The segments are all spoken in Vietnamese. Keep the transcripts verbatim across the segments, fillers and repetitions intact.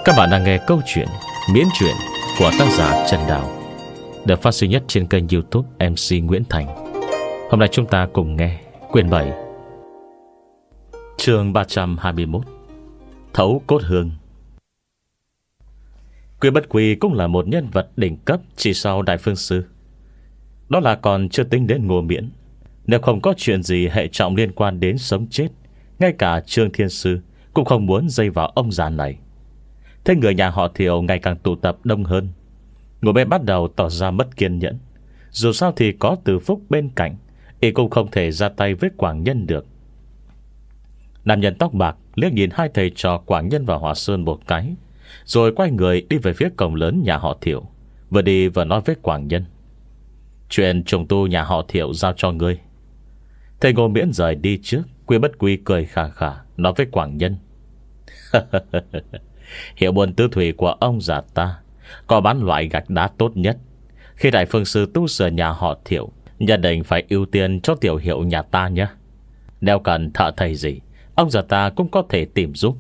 Các bạn đang nghe câu chuyện Miễn truyện của tác giả Trần Đào, được phát sinh nhất trên kênh YouTube em xê Nguyễn Thành. Hôm nay chúng ta cùng nghe quyển bảy, chương ba trăm hai mươi mốt, Thấu cốt hương. Quy Bất Quy cũng là một nhân vật đỉnh cấp chỉ sau Đại Phương Sư. Đó là còn chưa tính đến Ngô Miễn. Nếu không có chuyện gì hệ trọng liên quan đến sống chết, ngay cả Trương Thiên Sư cũng không muốn dây vào ông già này. Thế người nhà họ Thiệu ngày càng tụ tập đông hơn. Ngô Miễn bắt đầu tỏ ra mất kiên nhẫn. Dù sao thì có Từ Phúc bên cạnh, y cũng không thể ra tay với Quảng Nhân được. Nam nhân tóc bạc liếc nhìn hai thầy trò Quảng Nhân và Hòa Sơn một cái, rồi quay người đi về phía cổng lớn nhà họ Thiệu. Vừa đi vừa nói với Quảng Nhân: "Chuyện trùng tu nhà họ Thiệu giao cho ngươi." Thầy Ngô Miễn rời đi trước. Quy Bất Quy cười khà khà nói với Quảng Nhân: "Hiệu buôn tứ thủy của ông già ta có bán loại gạch đá tốt nhất. Khi Đại Phương Sư tu sửa nhà họ Thiệu, nhất định phải ưu tiên cho tiểu hiệu nhà ta nhé. Nếu cần thợ thầy gì, ông già ta cũng có thể tìm giúp."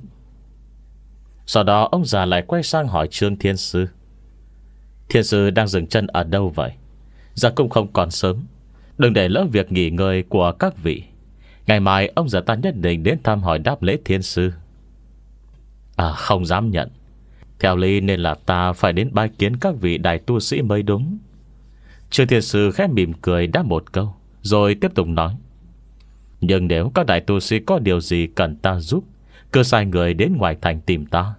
Sau đó ông già lại quay sang hỏi Trương Thiên Sư: "Thiên Sư đang dừng chân ở đâu vậy? Giờ cũng không còn sớm, đừng để lỡ việc nghỉ ngơi của các vị. Ngày mai ông già ta nhất định đến thăm hỏi đáp lễ Thiên Sư." "À, không dám nhận. Theo lý nên là ta phải đến bái kiến các vị đại tu sĩ mới đúng." Trương Thiên Sư khẽ mỉm cười đáp một câu, rồi tiếp tục nói: "Nhưng nếu các đại tu sĩ có điều gì cần ta giúp, cứ sai người đến ngoài thành tìm ta.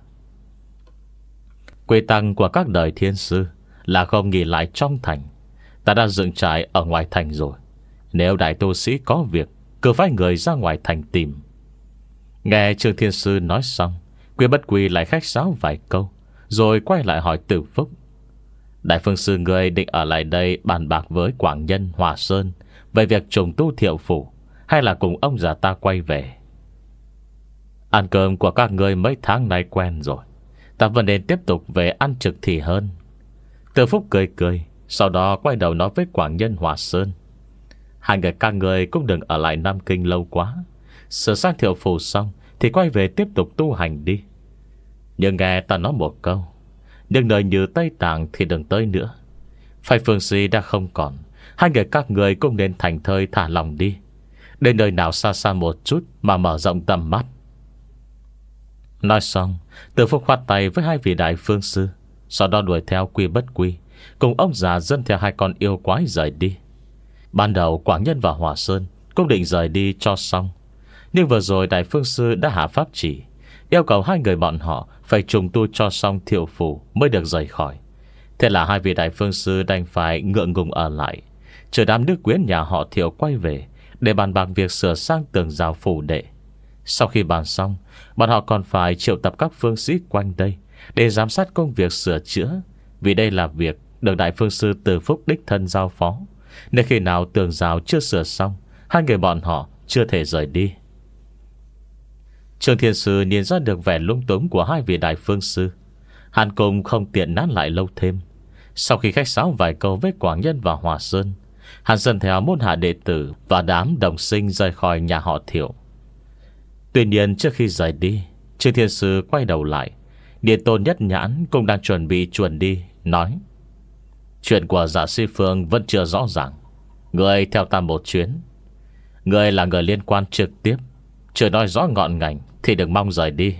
Quy tăng của các đời Thiên Sư là không nghỉ lại trong thành. Ta đã dựng trại ở ngoài thành rồi. Nếu đại tu sĩ có việc, cứ phái người ra ngoài thành tìm." Nghe Trương Thiên Sư nói xong, Quy Bất Quy lại khách sáo vài câu, rồi quay lại hỏi Từ Phúc: "Đại Phương Sư người định ở lại đây bàn bạc với Quảng Nhân, Hòa Sơn về việc trùng tu Thiệu phủ, hay là cùng ông già ta quay về?" "Ăn cơm của các người mấy tháng nay quen rồi, ta vẫn nên tiếp tục về ăn trực thì hơn." Từ Phúc cười cười, sau đó quay đầu nói với Quảng Nhân, Hòa Sơn: "Hai người các người cũng đừng ở lại Nam Kinh lâu quá. Sửa sang Thiệu phủ xong thì quay về tiếp tục tu hành đi. Nhưng nghe ta nói một câu, những nơi như Tây Tạng thì đừng tới nữa. Phải Phương Si đã không còn, hai người các người cũng nên thành thơi thả lòng đi, đến nơi nào xa xa một chút mà mở rộng tầm mắt." Nói xong, Từ Phúc khoát tay với hai vị đại phương sư, sau đó đuổi theo Quy Bất Quy cùng ông già dẫn theo hai con yêu quái rời đi. Ban đầu Quảng Nhân và Hòa Sơn cũng định rời đi cho xong, nhưng vừa rồi Đại Phương Sư đã hạ pháp chỉ, yêu cầu hai người bọn họ phải trùng tu cho xong Thiệu phủ mới được rời khỏi. Thế là hai vị Đại Phương Sư đành phải ngượng ngùng ở lại, chờ đám nước quyến nhà họ Thiệu quay về để bàn bạc việc sửa sang tường rào phủ đệ. Sau khi bàn xong, bọn họ còn phải triệu tập các phương sĩ quanh đây để giám sát công việc sửa chữa, vì đây là việc được Đại Phương Sư Từ Phúc đích thân giao phó, nên khi nào tường rào chưa sửa xong, hai người bọn họ chưa thể rời đi. Trương Thiên Sư nhìn ra được vẻ lung túng của hai vị đại phương sư. Hắn cùng không tiện nán lại lâu thêm. Sau khi khách sáo vài câu với Quảng Nhân và Hòa Sơn, hắn dẫn theo môn hạ đệ tử và đám đồng sinh rời khỏi nhà họ Thiệu. Tuy nhiên trước khi rời đi, Trương Thiên Sư quay đầu lại, Điện Tôn Nhất Nhãn cũng đang chuẩn bị chuẩn đi, nói: "Chuyện của Dạ Sư Phương vẫn chưa rõ ràng. Người theo ta một chuyến. Người là người liên quan trực tiếp, chưa nói rõ ngọn ngành thì đừng mong rời đi."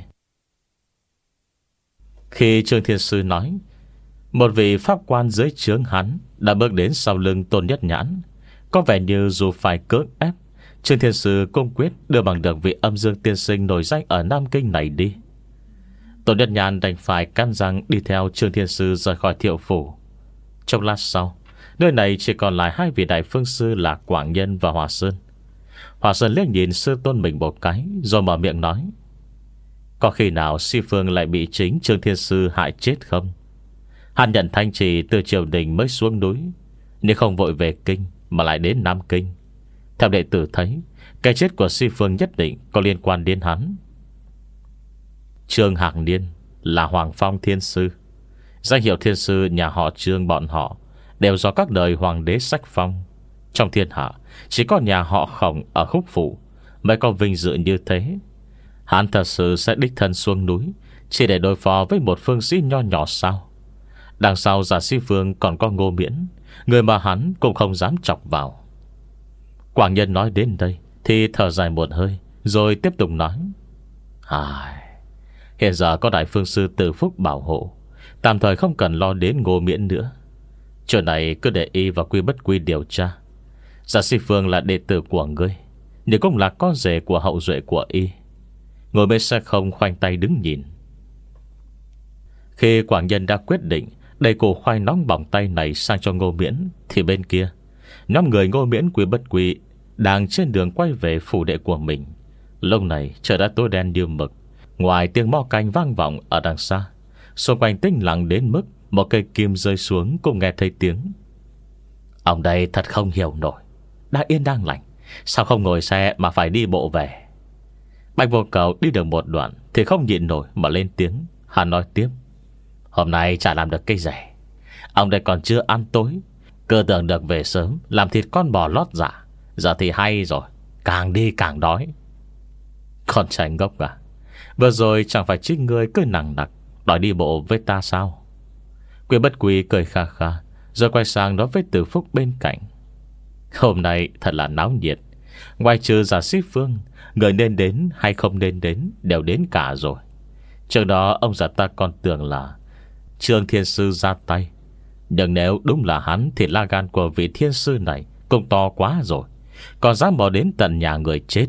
Khi Trương Thiên Sư nói, một vị pháp quan dưới trướng hắn đã bước đến sau lưng Tôn Nhất Nhãn. Có vẻ như dù phải cưỡng ép, Trương Thiên Sư cũng quyết đưa bằng được vị âm dương tiên sinh nổi danh ở Nam Kinh này đi. Tôn Nhất Nhãn đành phải cắn răng đi theo Trương Thiên Sư rời khỏi Thiệu phủ. Trong lát sau, nơi này chỉ còn lại hai vị đại phương sư là Quảng Nhân và Hòa Sơn. Hòa Sơn liếc nhìn sư tôn mình một cái, rồi mở miệng nói: "Có khi nào Si Phương lại bị chính Trương Thiên Sư hại chết không? Hắn nhận thanh trì từ triều đình mới xuống núi, nhưng không vội về kinh mà lại đến Nam Kinh. Theo đệ tử thấy, cái chết của Si Phương nhất định có liên quan đến hắn." Trương Hạc Niên là Hoàng Phong Thiên Sư. Danh hiệu Thiên Sư nhà họ Trương bọn họ đều do các đời hoàng đế sách phong. Trong thiên hạ chỉ có nhà họ Khổng ở Khúc Phủ mới có vinh dự như thế. Hắn thật sự sẽ đích thân xuống núi Chỉ để đối phó với một phương sĩ nho nhỏ sao? Đằng sau Giả Sĩ Phương còn có Ngô Miễn, người mà hắn cũng không dám chọc vào. Quảng Nhân nói đến đây thì thở dài một hơi, rồi tiếp tục nói: à, hiện giờ có Đại Phương Sư Từ Phúc bảo hộ, tạm thời không cần lo đến Ngô Miễn nữa. Chuyện này cứ để y và Quy Bất Quy điều tra. Giả Sĩ Phương là đệ tử của ngươi, nhưng cũng là con rể của hậu duệ của y. Ngồi bên sẽ không khoanh tay đứng nhìn. Khi Quảng Nhân đã quyết định đẩy củ khoai nóng bỏng tay này sang cho Ngô Miễn, thì bên kia nhóm người Ngô Miễn Quy Bất Quy đang trên đường quay về phủ đệ của mình. Lúc này trời đã tối đen như mực. Ngoài tiếng mo canh vang vọng ở đằng xa, xung quanh tĩnh lặng đến mức một cây kim rơi xuống cũng nghe thấy tiếng. Ông đây thật không hiểu nổi, đã yên đang lành, sao không ngồi xe mà phải đi bộ về? Bạch Vô Cầu đi được một đoạn thì không nhịn nổi mà lên tiếng. Hắn nói tiếp: hôm nay chả làm được cái gì. Ông đây còn chưa ăn tối, cứ tưởng được về sớm làm thịt con bò lót dạ. Giờ thì hay rồi, càng đi càng đói. Con trai ngốc à, vừa rồi chẳng phải chính ngươi cứ nặng nặc đòi đi bộ với ta sao? Quy Bất Quy cười kha kha, rồi quay sang nói với Từ Phúc bên cạnh: hôm nay thật là náo nhiệt. Ngoài trừ Giả Sĩ Phương, người nên đến hay không nên đến đều đến cả rồi. Trước đó ông già ta còn tưởng là Trương Thiên Sư ra tay, nhưng nếu đúng là hắn thì la gan của vị thiên sư này cũng to quá rồi, còn dám bỏ đến tận nhà người chết.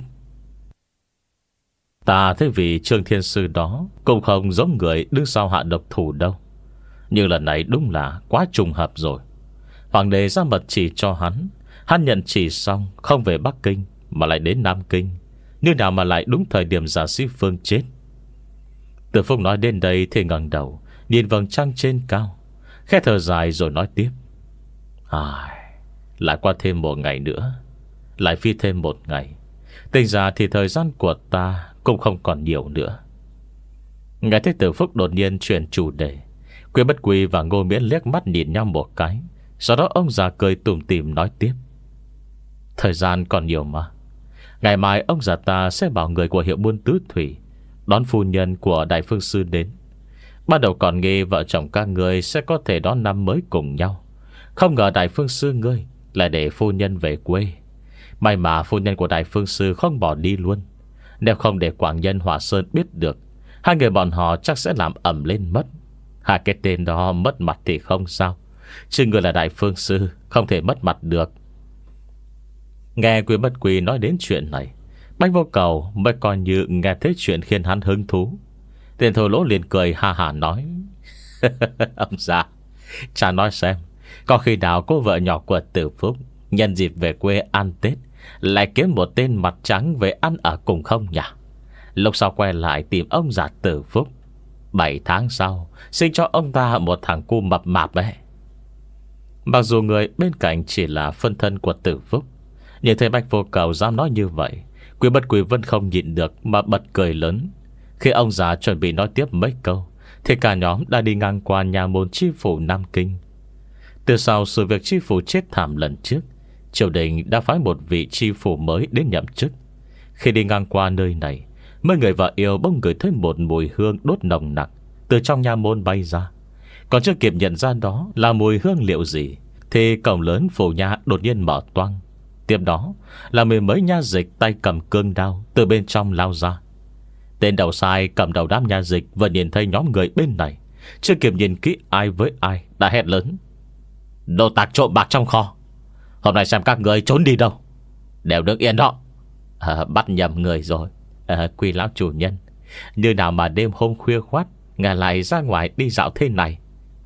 Ta thấy vì Trương Thiên Sư đó cũng không giống người đứng sau hạ độc thủ đâu. Nhưng lần này đúng là quá trùng hợp rồi. Hoàng đế ra mật chỉ cho hắn, hắn nhận chỉ xong không về Bắc Kinh mà lại đến Nam Kinh. Như nào mà lại đúng thời điểm Giả Sĩ Phương chết. Từ Phúc nói đến đây thì ngẩng đầu nhìn vầng trăng trên cao, khẽ thở dài rồi nói tiếp: à, lại qua thêm một ngày nữa, lại phi thêm một ngày. Tính ra thì thời gian của ta cũng không còn nhiều nữa. Nghe thấy Từ Phúc đột nhiên chuyển chủ đề, Quy Bất Quy và Ngô Miễn liếc mắt nhìn nhau một cái. Sau đó ông già cười tủm tỉm nói tiếp: thời gian còn nhiều mà. Ngày mai ông già ta sẽ bảo người của hiệu buôn Tứ Thủy đón phu nhân của Đại Phương Sư đến. Ban đầu còn nghĩ vợ chồng các người sẽ có thể đón năm mới cùng nhau, không ngờ Đại Phương Sư ngươi lại để phu nhân về quê. May mà phu nhân của Đại Phương Sư không bỏ đi luôn. Nếu không để Quảng Nhân Hỏa Sơn biết được, hai người bọn họ chắc sẽ làm ẩm lên mất. Hai cái tên đó mất mặt thì không sao, chứ người là Đại Phương Sư không thể mất mặt được. Nghe Quy Bất Quy nói đến chuyện này, Bạch Vô Cầu mới coi như nghe thấy chuyện khiến hắn hứng thú. Tiền Thổ Lỗ liền cười ha hà nói: ông già, cha nói xem, có khi nào cô vợ nhỏ của Từ Phúc nhân dịp về quê ăn Tết lại kiếm một tên mặt trắng về ăn ở cùng không nhỉ? Lúc sau quay lại tìm ông già Từ Phúc, bảy tháng sau sinh cho ông ta một thằng cu mập mạp ấy. Mặc dù người bên cạnh chỉ là phân thân của Từ Phúc, nhưng thấy Bạch Vô Cầu dám nói như vậy, Quy Bất Quy vẫn không nhịn được mà bật cười lớn. Khi ông già chuẩn bị nói tiếp mấy câu thì cả nhóm đã đi ngang qua nhà môn chi phủ Nam Kinh. Từ sau sự việc chi phủ chết thảm lần trước, triều đình đã phái một vị chi phủ mới đến nhậm chức. Khi đi ngang qua nơi này, mấy người vợ yêu bỗng ngửi thấy một mùi hương đốt nồng nặc từ trong nhà môn bay ra. Còn chưa kịp nhận ra đó là mùi hương liệu gì, thì cổng lớn phủ nhà đột nhiên mở toang. Tiếp đó là mười mấy nha dịch tay cầm cương đao từ bên trong lao ra. Tên đầu sai cầm đầu đám nha dịch vừa nhìn thấy nhóm người bên này, chưa kịp nhìn kỹ ai với ai đã hét lớn: đồ tạc trộm bạc trong kho, hôm nay xem các người trốn đi đâu, đều đứng yên đó. à, Bắt nhầm người rồi. à, Quy lão chủ nhân, như nào mà đêm hôm khuya khoát ngài lại ra ngoài đi dạo thế này?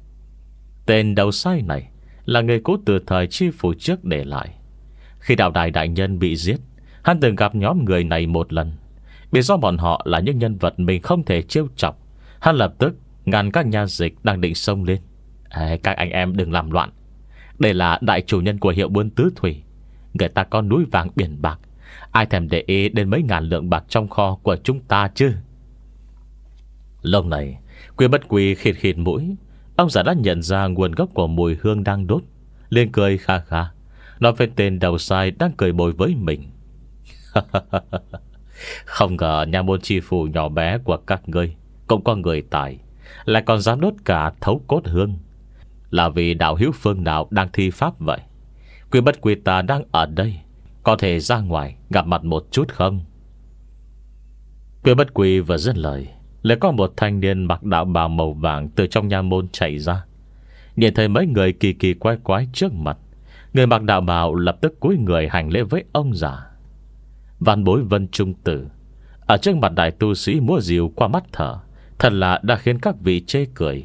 Tên đầu sai này là người cũ từ thời chi phủ trước để lại. Khi đạo đài đại nhân bị giết, hắn từng gặp nhóm người này một lần. Biết do bọn họ là những nhân vật mình không thể trêu chọc, hắn lập tức ngăn các nha dịch đang định xông lên. à, Các anh em đừng làm loạn, đây là đại chủ nhân của hiệu buôn Tứ Thủy. Người ta có núi vàng biển bạc, ai thèm để ý đến mấy ngàn lượng bạc trong kho của chúng ta chứ? Lúc này Quy Bất Quy khịt khịt mũi. Ông già đã nhận ra nguồn gốc của mùi hương đang đốt, liền cười kha kha nói với tên đầu sai đang cười bồi với mình: không ngờ nhà môn chi phủ nhỏ bé của các ngươi cũng có người tài, lại còn dám đốt cả thấu cốt hương. Là vì đạo hữu phương nào đang thi pháp vậy? Quy bất quy ta đang ở đây, có thể ra ngoài gặp mặt một chút không? Quy bất quy vừa dứt lời, lại có một thanh niên mặc đạo bào màu vàng từ trong nha môn chạy ra. Nhìn thấy mấy người kỳ kỳ quái quái trước mặt, người mặc đạo bào lập tức cúi người hành lễ với ông già. Văn bối Vân Trung Tử ở trước mặt đại tu sĩ múa rìu qua mắt thở, thật là đã khiến các vị chê cười.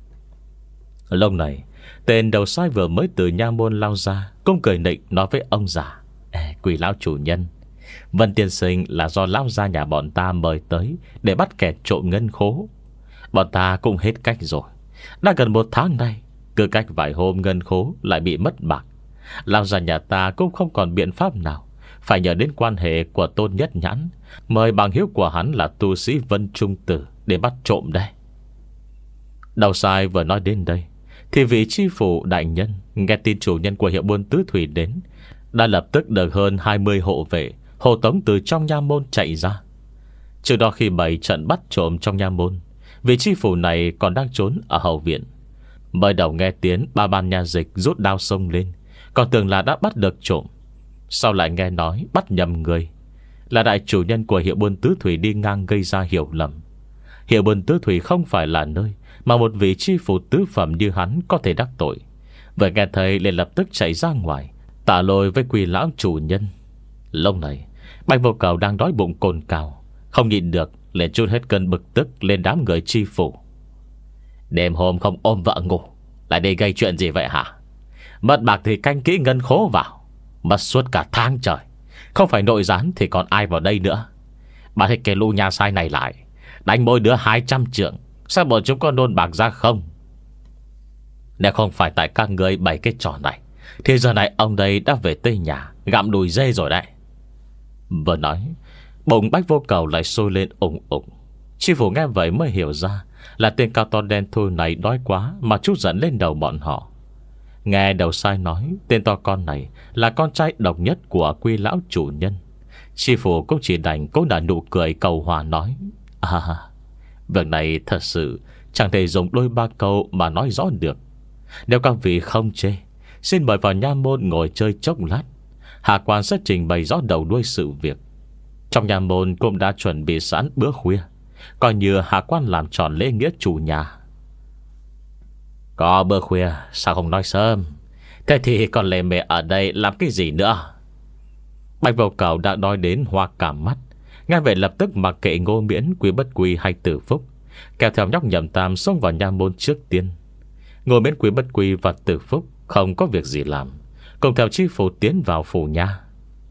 Lúc này, tên đầu sai vừa mới từ nha môn lao ra, cũng cười nịnh nói với ông già: Ê, Quỳ lão chủ nhân, Vân tiên sinh là do lão gia nhà bọn ta mời tới để bắt kẻ trộm ngân khố. Bọn ta cũng hết cách rồi. Đã gần một tháng nay, cứ cách vài hôm ngân khố lại bị mất bạc. Lão gia nhà ta cũng không còn biện pháp nào, phải nhờ đến quan hệ của Tôn Nhất Nhãn, mời bằng hiếu của hắn là tu sĩ Vân Trung Tử để bắt trộm đây. Đầu sai vừa nói đến đây, thì vị chi phủ đại nhân nghe tin chủ nhân của hiệu buôn tứ thủy đến, đã lập tức được hơn hai mươi hộ vệ hộ tống từ trong nha môn chạy ra. Trước đó khi bày trận bắt trộm trong nha môn, vị chi phủ này còn đang trốn ở hậu viện. Mới đầu nghe tiếng ba ban nha dịch rút đao xông lên, còn tưởng là đã bắt được trộm. Sau lại nghe nói bắt nhầm người, là đại chủ nhân của hiệu buôn tứ thủy đi ngang gây ra hiểu lầm. Hiệu buôn tứ thủy không phải là nơi mà một vị chi phủ tứ phẩm như hắn có thể đắc tội. Vậy nghe thấy liền lập tức chạy ra ngoài tạ lỗi với Quỳ lão chủ nhân. Lúc này Bạch Vô Cầu đang đói bụng cồn cào, không nhịn được liền trút hết cơn bực tức lên đám người chi phủ. Đêm hôm không ôm vợ ngủ, lại đi gây chuyện gì vậy hả? Mất bạc thì canh kỹ ngân khố vào, mất suốt cả tháng trời, không phải nội gián thì còn ai vào đây nữa. Bà thấy cái lũ nhà sai này lại, đánh mỗi đứa hai trăm trượng, sao bọn chúng có nôn bạc ra không? Nếu không phải tại các người bày cái trò này, thì giờ này ông đây đã về Tây nhà gặm đùi dê rồi đấy. Vừa nói, bụng Bách Vô Cầu lại sôi lên ủng ủng. Chi phủ nghe vậy mới hiểu ra là tên cao to đen thui này đói quá mà chút giận lên đầu bọn họ. Nghe đầu sai nói tên to con này là con trai độc nhất của Quy lão chủ nhân, chi phủ cũng chỉ đành cố nở nụ cười cầu hòa nói: À, việc này thật sự chẳng thể dùng đôi ba câu mà nói rõ được. Nếu các vị không chê, xin mời vào nha môn ngồi chơi chốc lát. Hạ quan sẽ trình bày rõ đầu đuôi sự việc. Trong nha môn cũng đã chuẩn bị sẵn bữa khuya, coi như hạ quan làm tròn lễ nghĩa chủ nhà. Có bữa khuya sao không nói sớm? Thế thì còn lề mề ở đây làm cái gì nữa? Bạch Vô Cầu đã nói đến hoa cả mắt. Nghe vậy lập tức mặc kệ Ngô Miễn, Quý Bất Quy hay Tử Phúc, kéo theo nhóc Nhậm Tam xông vào nha môn trước tiên. Ngô Miễn, Quý Bất Quy và Tử Phúc không có việc gì làm, cùng theo chi phủ tiến vào phủ nha.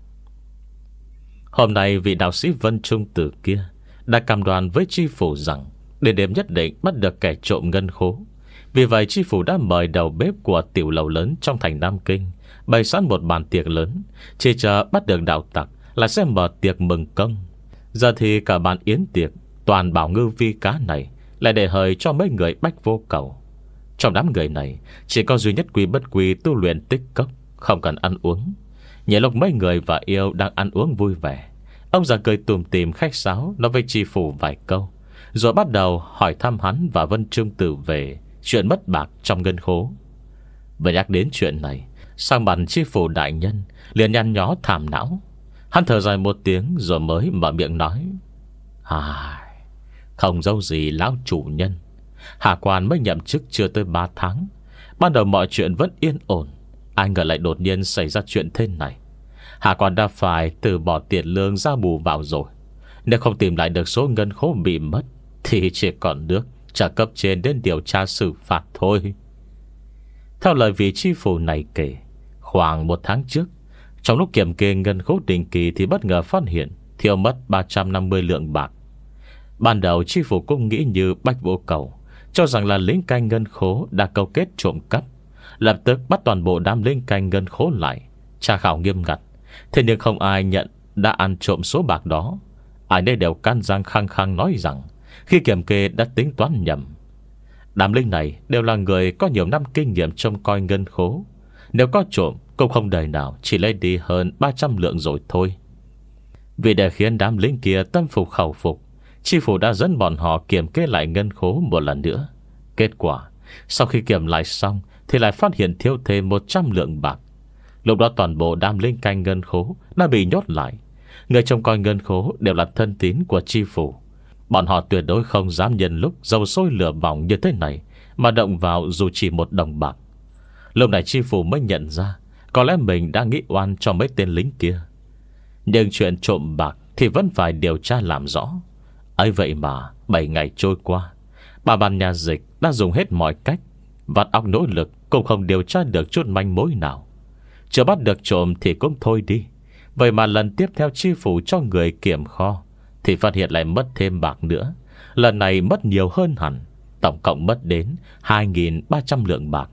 Hôm nay vị đạo sĩ Vân Trung Tử kia đã cam đoan với chi phủ rằng đến đêm nhất định bắt được kẻ trộm ngân khố. Vì vậy chi phủ đã mời đầu bếp của tiểu lầu lớn trong thành Nam Kinh bày sẵn một bàn tiệc lớn, chỉ chờ bắt được đạo tặc là sẽ mở tiệc mừng công. Giờ thì cả bàn yến tiệc toàn bảo ngư vi cá này lại để hời cho mấy người Bách Vô Cầu. Trong đám người này chỉ có duy nhất Quý Bất Quy tu luyện tích cốc, không cần ăn uống. Nhờ lúc mấy người và yêu đang ăn uống vui vẻ, ông già cười tùm tìm khách sáo nói với chi phủ vài câu, rồi bắt đầu hỏi thăm hắn và Vân Trung Tử về chuyện mất bạc trong ngân khố. Vừa nhắc đến chuyện này, sang mặt chi phủ đại nhân liền nhăn nhó thảm não. Hắn thở dài một tiếng rồi mới mở miệng nói: À, không dâu gì lão chủ nhân, hạ quan mới nhậm chức chưa tới ba tháng. Ban đầu mọi chuyện vẫn yên ổn, ai ngờ lại đột nhiên xảy ra chuyện thế này. Hạ quan đã phải từ bỏ tiền lương ra bù vào rồi. Nếu không tìm lại được số ngân khố bị mất thì chỉ còn nước trả cấp trên đến điều tra xử phạt thôi. Theo lời vị chi phủ này kể, khoảng một tháng trước, trong lúc kiểm kê ngân khố định kỳ thì bất ngờ phát hiện thiếu mất ba trăm năm mươi lượng bạc. Ban đầu chi phủ cũng nghĩ như Bách Vô Cầu, cho rằng là lính canh ngân khố đã câu kết trộm cắp, lập tức bắt toàn bộ đám lính canh ngân khố lại tra khảo nghiêm ngặt. Thế nhưng không ai nhận đã ăn trộm số bạc đó. Ai đây đều can giang khăng khăng nói rằng khi kiểm kê đã tính toán nhầm. Đám lính này đều là người có nhiều năm kinh nghiệm trông coi ngân khố, nếu có trộm cũng không đời nào chỉ lấy đi hơn ba trăm lượng rồi thôi. Vì để khiến đám lính kia tâm phục khẩu phục, Chi phủ đã dẫn bọn họ kiểm kê lại ngân khố một lần nữa. Kết quả, sau khi kiểm lại xong thì lại phát hiện thiếu thêm một trăm lượng bạc. Lúc đó toàn bộ đám lính canh ngân khố đã bị nhốt lại. Người trông coi ngân khố đều là thân tín của chi phủ. Bọn họ tuyệt đối không dám nhân lúc dầu sôi lửa bỏng như thế này mà động vào dù chỉ một đồng bạc. Lúc này chi phủ mới nhận ra có lẽ mình đã nghĩ oan cho mấy tên lính kia. Nhưng chuyện trộm bạc thì vẫn phải điều tra làm rõ. Ấy vậy mà bảy ngày trôi qua, bà ban nhà dịch đã dùng hết mọi cách, vắt óc nỗ lực cũng không điều tra được chút manh mối nào. Chưa bắt được trộm thì cũng thôi đi. Vậy mà lần tiếp theo chi phủ cho người kiểm kho thì phát hiện lại mất thêm bạc nữa. Lần này mất nhiều hơn hẳn, tổng cộng mất đến hai nghìn ba trăm lượng bạc.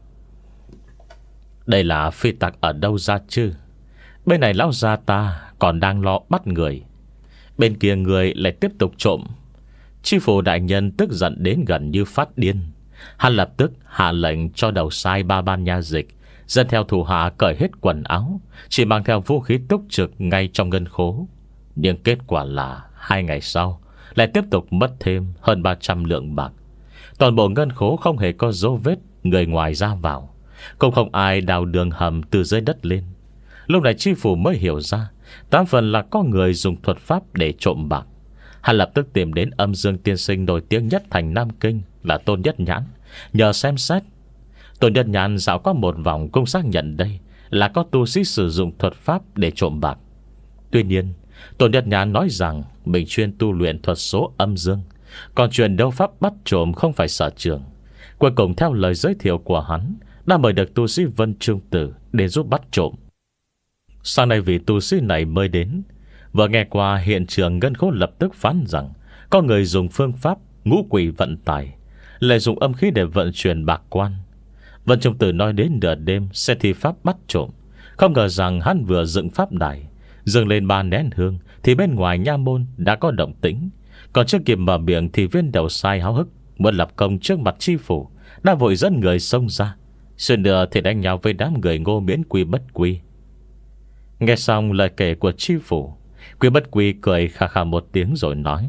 Đây là phi tặc ở đâu ra chứ? Bên này lão gia ta còn đang lo bắt người, bên kia người lại tiếp tục trộm. Chi phủ đại nhân tức giận đến gần như phát điên. Hắn lập tức hạ lệnh cho đầu sai ba ban nha dịch dẫn theo thủ hạ cởi hết quần áo, chỉ mang theo vũ khí túc trực ngay trong ngân khố. Nhưng kết quả là hai ngày sau lại tiếp tục mất thêm hơn ba trăm lượng bạc. Toàn bộ ngân khố không hề có dấu vết người ngoài ra vào, cũng không ai đào đường hầm từ dưới đất lên. Lúc này chi phủ mới hiểu ra tám phần là có người dùng thuật pháp để trộm bạc. Hắn lập tức tìm đến âm dương tiên sinh nổi tiếng nhất thành Nam Kinh là Tôn Nhất Nhãn, nhờ xem xét. Tôn Nhất Nhãn dạo qua một vòng cũng xác nhận đây là có tu sĩ sử dụng thuật pháp để trộm bạc. Tuy nhiên Tôn Nhất Nhãn nói rằng mình chuyên tu luyện thuật số âm dương, còn chuyện đấu pháp bắt trộm không phải sở trường. Cuối cùng theo lời giới thiệu của hắn, đã mời được tu sĩ Vân Trung Tử để giúp bắt trộm. Sau này vị tu sĩ này mới đến, vừa nghe qua hiện trường ngân khố lập tức phán rằng có người dùng phương pháp ngũ quỷ vận tải, lại dùng âm khí để vận chuyển bạc quan. Vân Trung Tử nói đến nửa đêm sẽ thi pháp bắt trộm. Không ngờ rằng hắn vừa dựng pháp đài, dâng lên ba nén hương thì bên ngoài nha môn đã có động tĩnh. Còn chưa kịp mở miệng thì viên đầu sai háo hức muốn lập công trước mặt chi phủ đã vội dẫn người xông ra, xuyên nữa thì đánh nhau với đám người Ngô Miễn Quy Bất Quy. Nghe xong lời kể của chi phủ, Quy Bất Quy cười khà khà một tiếng rồi nói: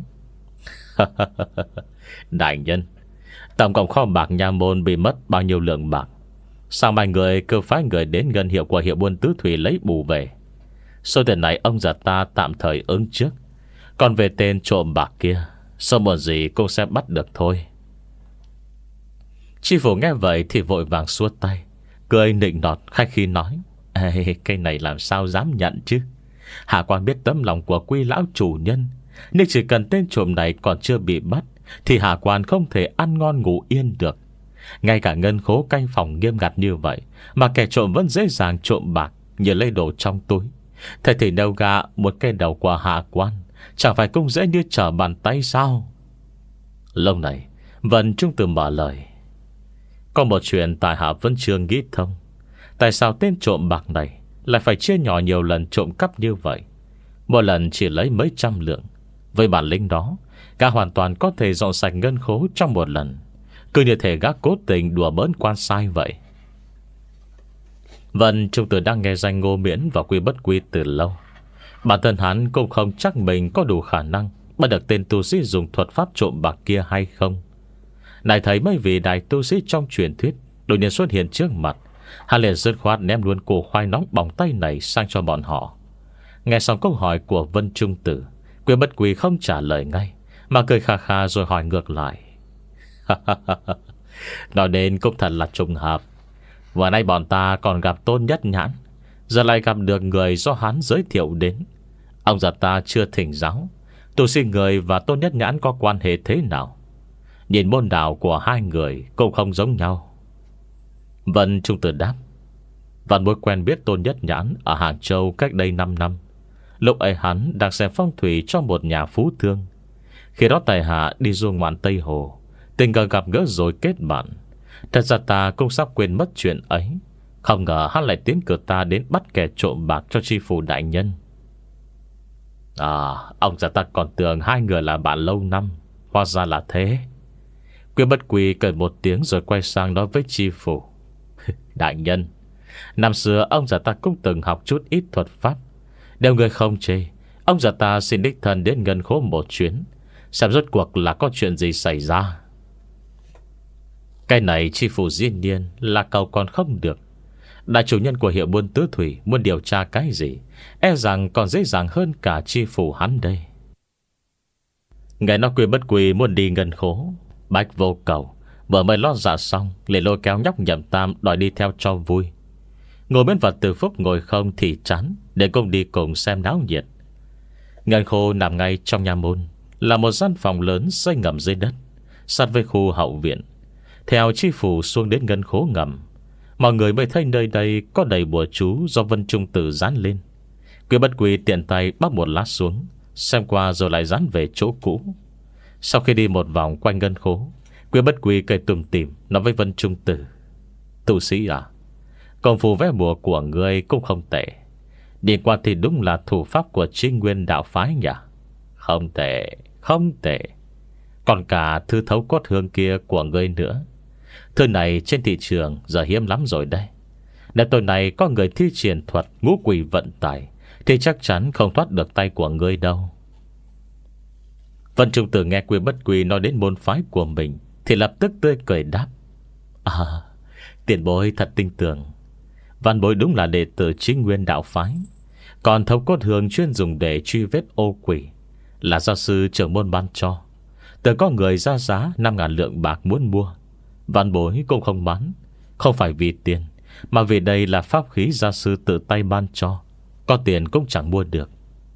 Đại nhân, tổng cộng kho bạc nha môn bị mất bao nhiêu lượng bạc? Sao mai người cứ phái người đến ngân hiệu của hiệu buôn tứ thủy lấy bù về? Số tiền này ông già ta tạm thời ứng trước, còn về tên trộm bạc kia sớm muộn gì cũng sẽ bắt được thôi. Chi phủ nghe vậy thì vội vàng xua tay, cười nịnh nọt khách khí nói: Ê, cái này làm sao dám nhận chứ? Hạ quan biết tấm lòng của Quy lão chủ nhân, nhưng chỉ cần tên trộm này còn chưa bị bắt thì hạ quan không thể ăn ngon ngủ yên được. Ngay cả ngân khố canh phòng nghiêm ngặt như vậy mà kẻ trộm vẫn dễ dàng trộm bạc như lấy đồ trong túi. Thế thì nêu gà một cái đầu của hạ quan chẳng phải cũng dễ như trở bàn tay sao? Lúc này Vân Trung Tử mở lời: Có một chuyện tại hạ vẫn chưa nghĩ thông. Tại sao tên trộm bạc này lại phải chia nhỏ nhiều lần trộm cắp như vậy? Một lần chỉ lấy mấy trăm lượng. Với bản lĩnh đó, gã hoàn toàn có thể dọn sạch ngân khố trong một lần. Cứ như thể gã cố tình đùa bỡn quan sai vậy. Vân Trung Tử đang nghe danh Ngô Miễn và Quy Bất Quy từ lâu. Bản thân hắn cũng không chắc mình có đủ khả năng bắt được tên tu sĩ dùng thuật pháp trộm bạc kia hay không. Này thấy mấy vị đại tu sĩ trong truyền thuyết đột nhiên xuất hiện trước mặt, hắn liền dứt khoát ném luôn củ khoai nóng bỏng tay này sang cho bọn họ. Nghe xong câu hỏi của Vân Trung Tử, Quy Bất Quy không trả lời ngay, mà cười kha kha rồi hỏi ngược lại: Nói đến cũng thật là trùng hợp. Vừa nay bọn ta còn gặp Tôn Nhất Nhãn, giờ lại gặp được người do hắn giới thiệu đến. Ông già ta chưa thỉnh giáo, tu sĩ người và Tôn Nhất Nhãn có quan hệ thế nào? Nhìn môn đạo của hai người cũng không giống nhau. Vân Trung Tử đáp: Văn bối quen biết Tôn Nhất Nhãn ở Hàng Châu cách đây năm năm. Lúc ấy hắn đang xem phong thủy cho một nhà phú thương. Khi đó tài hạ đi du ngoạn Tây Hồ, tình cờ gặp gỡ rồi kết bạn. Thật ra ta cũng sắp quên mất chuyện ấy. Không ngờ hắn lại tiến cử ta đến bắt kẻ trộm bạc cho tri phủ đại nhân. À, ông già ta còn tưởng hai người là bạn lâu năm, hóa ra là thế. Quy Bất Quy cười một tiếng rồi quay sang nói với tri phủ: Đại nhân, năm xưa ông già ta cũng từng học chút ít thuật pháp. Nếu người không chê, ông già ta xin đích thân đến ngân khố một chuyến, Xem rốt cuộc là có chuyện gì xảy ra. Cái này chi phủ Diên Niên là cầu còn không được. Đại chủ nhân của hiệu buôn tứ thủy muốn điều tra cái gì, e rằng còn dễ dàng hơn cả chi phủ hắn đây. Nghe nói Quy Bất Quy muốn đi ngân khố, Bách Vô Cầu vừa mới lót dạ xong liền lôi kéo nhóc Nhậm Tam đòi đi theo cho vui. Ngồi bên vật Từ Phúc ngồi không thì chán, để cùng đi cùng xem náo nhiệt. Ngân khố nằm ngay trong nhà môn, là một gian phòng lớn xây ngầm dưới đất, sát với khu hậu viện. Theo chi phủ xuống đến ngân khố ngầm, mọi người mới thấy nơi đây có đầy bùa chú do Vân Trung Tử dán lên. Quy Bất Quy tiện tay bóc một lát xuống, xem qua rồi lại dán về chỗ cũ. Sau khi đi một vòng quanh ngân khố, Quy Bất Quy cười tủm tỉm nói với Vân Trung Tử: Tu sĩ à, công phu vẽ bùa của ngươi cũng không tệ. Đi qua thì đúng là thủ pháp của Trinh Nguyên đạo phái nhỉ? Không tệ, không tệ. Còn cả thư thấu cốt hương kia của ngươi nữa. Thư này trên thị trường giờ hiếm lắm rồi đây. Nếu tối nay có người thi triển thuật ngũ quỷ vận tải thì chắc chắn không thoát được tay của ngươi đâu. Vân Trung Tử nghe Quy Bất Quy nói đến môn phái của mình thì lập tức tươi cười đáp: À, tiền bối thật tin tưởng. Văn bối đúng là đệ tử Chính Nguyên đạo phái. Còn thấu cốt hương chuyên dùng để truy vết ô quỷ là do sư trưởng môn ban cho. Từ có người ra giá năm ngàn lượng bạc muốn mua, văn bối cũng không bán. Không phải vì tiền, mà vì đây là pháp khí gia sư tự tay ban cho. Có tiền cũng chẳng mua được.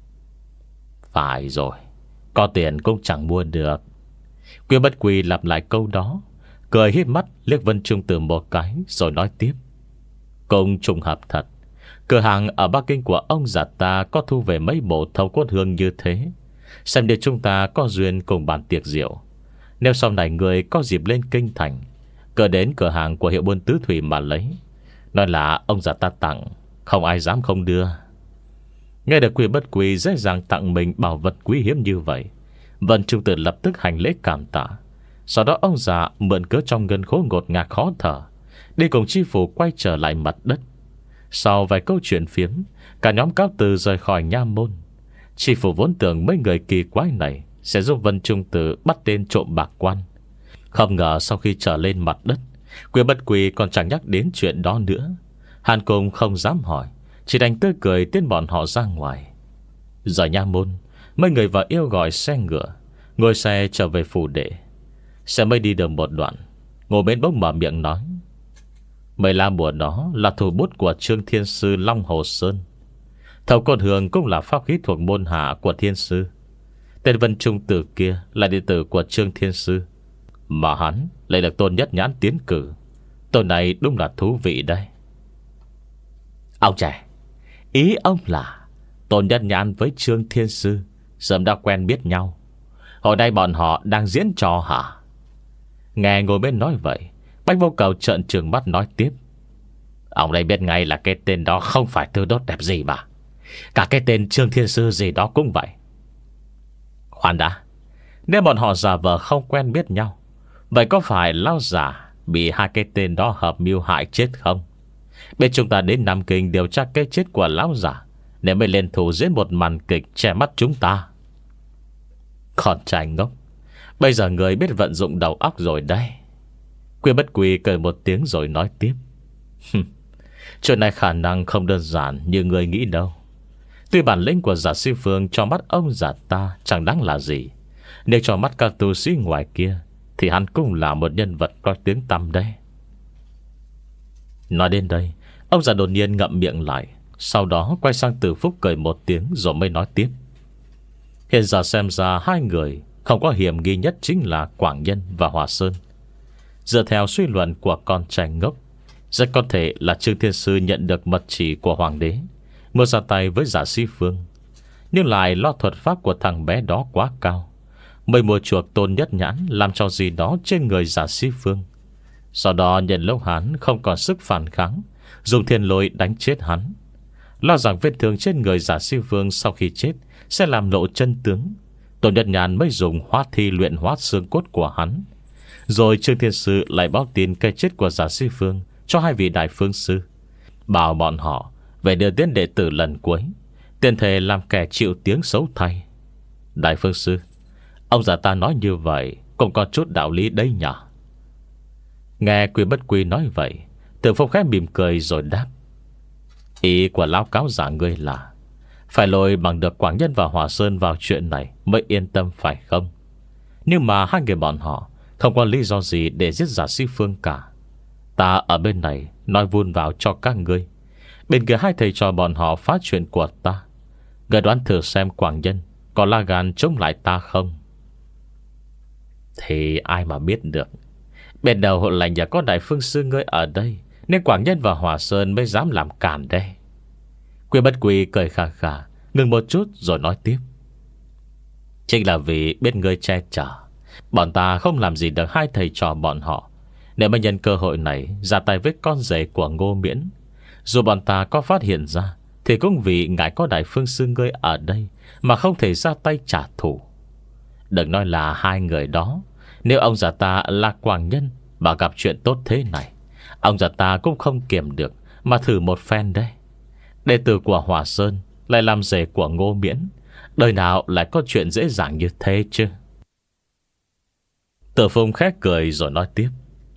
Phải rồi, có tiền cũng chẳng mua được. Quy Bất Quy lặp lại câu đó, cười híp mắt liếc Vân Trung Tử một cái, rồi nói tiếp: Cũng trùng hợp thật, cửa hàng ở Bắc Kinh của ông già ta có thu về mấy bộ thấu cốt hương như thế. Xem để chúng ta có duyên cùng bàn tiệc rượu. Nếu sau này người có dịp lên kinh thành, cứ đến cửa hàng của hiệu buôn tứ thủy mà lấy. Nói là ông già ta tặng, không ai dám không đưa. Nghe được Quy Bất Quy dễ dàng tặng mình bảo vật quý hiếm như vậy, Vân Trung Tử lập tức hành lễ cảm tạ. Sau đó ông già mượn cớ trong ngân khố ngột ngạt khó thở, đi cùng chi phủ quay trở lại mặt đất. Sau vài câu chuyện phiếm, cả nhóm cáo từ rời khỏi nha môn. Chi phủ vốn tưởng mấy người kỳ quái này sẽ giúp Vân Trung Tử bắt tên trộm bạc quan. Không ngờ sau khi trở lên mặt đất, Quy Bất Quy còn chẳng nhắc đến chuyện đó nữa. Hàn Cung không dám hỏi, chỉ đành tươi cười tiễn bọn họ ra ngoài. Rời nha môn, mấy người vợ yêu gọi xe ngựa, ngồi xe trở về phủ đệ. Xe mới đi được một đoạn, Ngô Bến bỗng mở miệng nói: Mười la bùa đó là thủ bút của Trương Thiên Sư Long Hồ Sơn. Thầu cốt hương cũng là pháp khí thuộc môn hạ của Thiên Sư. Tên Vân Trung Tử kia là đệ tử của Trương Thiên Sư, mà hắn lại được Tôn Nhất Nhãn tiến cử. Tội này đúng là thú vị đây. Ông trẻ, ý ông là Tôn Nhất Nhãn với Trương Thiên Sư sớm đã quen biết nhau, hồi nay bọn họ đang diễn trò hả? Nghe ngồi bên nói vậy, Bách Vô Cầu trợn trừng mắt nói tiếp: Ông đây biết ngay là cái tên đó không phải thứ tốt đẹp gì mà. Cả cái tên Trương Thiên Sư gì đó cũng vậy. Khoan đã, nếu bọn họ giả vờ không quen biết nhau, vậy có phải lão già bị hai cái tên đó hợp mưu hại chết không? Bên chúng ta đến Nam Kinh điều tra cái chết của lão già, để mới lên thủ diễn một màn kịch che mắt chúng ta. Còn trai ngốc, bây giờ người biết vận dụng đầu óc rồi đây. Quy Bất Quy cười một tiếng rồi nói tiếp: Chuyện này khả năng không đơn giản như người nghĩ đâu. Tuy bản lĩnh của giả sư Phương cho mắt ông già ta chẳng đáng là gì, nếu cho mắt các tu sĩ ngoài kia thì hắn cũng là một nhân vật có tiếng tăm đây. Nói đến đây, ông già đột nhiên ngậm miệng lại, sau đó quay sang Từ Phúc cười một tiếng rồi mới nói tiếp: Hiện giờ xem ra hai người không có hiểm nghi nhất chính là Quảng Nhân và Hòa Sơn. Dựa theo suy luận của con trai ngốc, rất có thể là Trương Thiên Sư nhận được mật chỉ của Hoàng đế, muốn ra tay với giả sĩ Phương, nhưng lại lo thuật pháp của thằng bé đó quá cao, mới mua chuộc Tôn Nhất Nhãn làm cho gì đó trên người giả sĩ Phương. Sau đó nhận lúc hắn không còn sức phản kháng, dùng thiên lôi đánh chết hắn, lo rằng vết thương trên người giả sĩ Phương sau khi chết sẽ làm lộ chân tướng. Tôn Nhất Nhãn mới dùng hóa thi luyện hóa xương cốt của hắn. Rồi Trương Thiên Sư lại báo tin cái chết của giả sĩ Phương cho hai vị đại phương sư, bảo bọn họ về đưa tiến đệ tử lần cuối, tiền thề làm kẻ chịu tiếng xấu thay. Đại phương sư, Ông già ta nói như vậy cũng có chút đạo lý đấy nhỉ. Nghe Quy Bất Quy nói vậy, Từ Phong khẽ mỉm cười rồi đáp: Ý của lão cáo giả ngươi là phải lôi bằng được Quảng Nhân và Hòa Sơn vào chuyện này mới yên tâm phải không? Nhưng mà hai người bọn họ không có lý do gì để giết Giả Si Phương cả. Ta ở bên này nói vun vào cho các ngươi, bên kia hai thầy trò bọn họ phá chuyện của ta. Ngươi đoán thử xem Quảng Nhân có la gan chống lại ta không? Thì ai mà biết được. Bên đầu hội lành nhà có Đại Phương Sư ngươi ở đây, nên Quảng Nhân và Hòa Sơn mới dám làm cản đây. Quy Bất Quy cười khà khà, ngừng một chút rồi nói tiếp: Chính là vì biết ngươi che chở, bọn ta không làm gì được hai thầy trò bọn họ, để mà nhân cơ hội này ra tay với con rể của Ngô Miễn. Dù bọn ta có phát hiện ra, thì cũng vì ngài có Đại Phương Sư ngươi ở đây mà không thể ra tay trả thù. Đừng nói là hai người đó, nếu ông già ta là Quảng Nhân mà gặp chuyện tốt thế này, ông già ta cũng không kiềm được mà thử một phen đấy. Đệ tử của Hòa Sơn lại làm rể của Ngô Miễn, đời nào lại có chuyện dễ dàng như thế chứ? Tử Phùng khẽ cười rồi nói tiếp: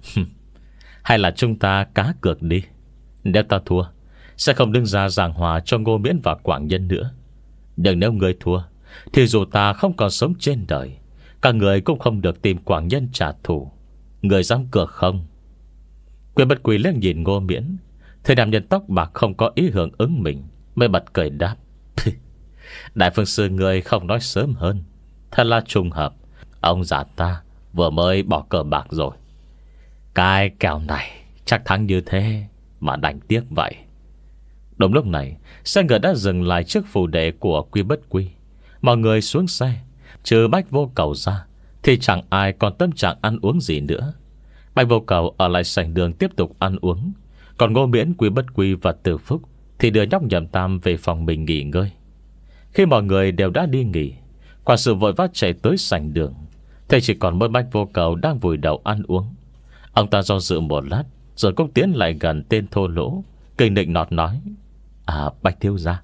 Hay là chúng ta cá cược đi. Nếu ta thua, sẽ không đứng ra giảng hòa cho Ngô Miễn và Quảng Nhân nữa. Nhưng nếu người thua, thì dù ta không còn sống trên đời, các người cũng không được tìm Quảng Nhân trả thù. Người dám cược không? Quy Bất Quy lên nhìn Ngô Miễn, thấy nam nhân tóc bạc không có ý hưởng ứng mình, mới bật cười đáp: Đại Phương Sư người không nói sớm hơn, thật là trùng hợp. Ông già ta vừa mới bỏ cờ bạc rồi. Cái kèo này chắc thắng như thế mà đành tiếc vậy. Đúng lúc này, xe ngựa đã dừng lại trước phủ đệ của Quy Bất Quy. Mọi người xuống xe, trừ Bách Vô Cầu ra thì chẳng ai còn tâm trạng ăn uống gì nữa. Bách Vô Cầu ở lại sảnh đường tiếp tục ăn uống, còn Ngô Miễn, Quy Bất Quy và Từ Phúc thì đưa nhóc Nhậm Tam về phòng mình nghỉ ngơi. Khi mọi người đều đã đi nghỉ, quản sự vội vã chạy tới sảnh đường, thấy chỉ còn mỗi Bách Vô Cầu đang vùi đầu ăn uống. Ông ta do dự một lát rồi cũng tiến lại gần tên thô lỗ, kinh định nọt nói: À, Bách thiếu gia,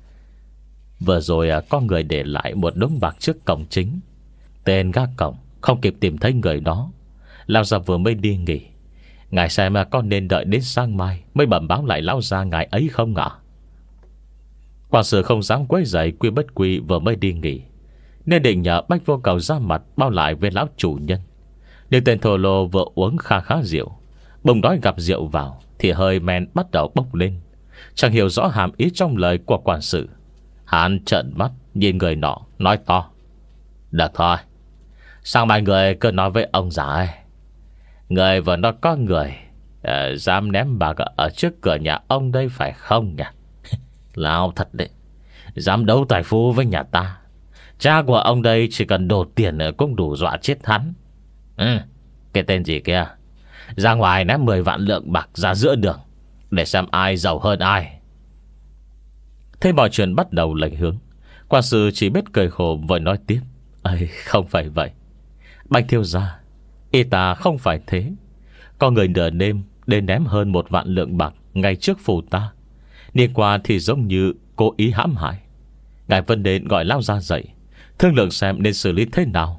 vừa rồi à, có người để lại một đống bạc trước cổng chính. Tên gác cổng không kịp tìm thấy người đó, lão già vừa mới đi nghỉ. Ngài xem mà có nên đợi đến sáng mai mới bẩm báo lại lão gia ngài ấy không ạ? Quản sự không dám quấy rầy Quy Bất Quy vừa mới đi nghỉ, nên định nhờ Bách Vô Cầu ra mặt báo lại với lão chủ nhân. Nhưng tên thô lô vừa uống kha khá rượu, bỗng đói gặp rượu vào thì hơi men bắt đầu bốc lên. Chẳng hiểu rõ hàm ý trong lời của quản sự. Hắn trợn mắt nhìn người nọ, nói to: Được thôi, sao mai người cứ nói với ông già ấy, người vừa nói có người uh, dám ném bạc ở trước cửa nhà ông đây phải không nhỉ? Lão thật đấy, dám đấu tài phu với nhà ta. Cha của ông đây chỉ cần đổ tiền cũng đủ dọa chết hắn. Ừ, cái tên gì kia ra ngoài ném mười vạn lượng bạc ra giữa đường để xem ai giàu hơn ai. Thế mọi chuyện bắt đầu lệch hướng. Quản sự chỉ biết cười khổ vội nói tiếp: Ây, không phải vậy Bạch thiếu gia, y ta không phải thế. Có người nửa đêm đến ném hơn một vạn lượng bạc ngay trước phủ ta. Nhìn qua thì giống như cố ý hãm hại. Ngài Vân đến gọi lão ra dậy, thương lượng xem nên xử lý thế nào.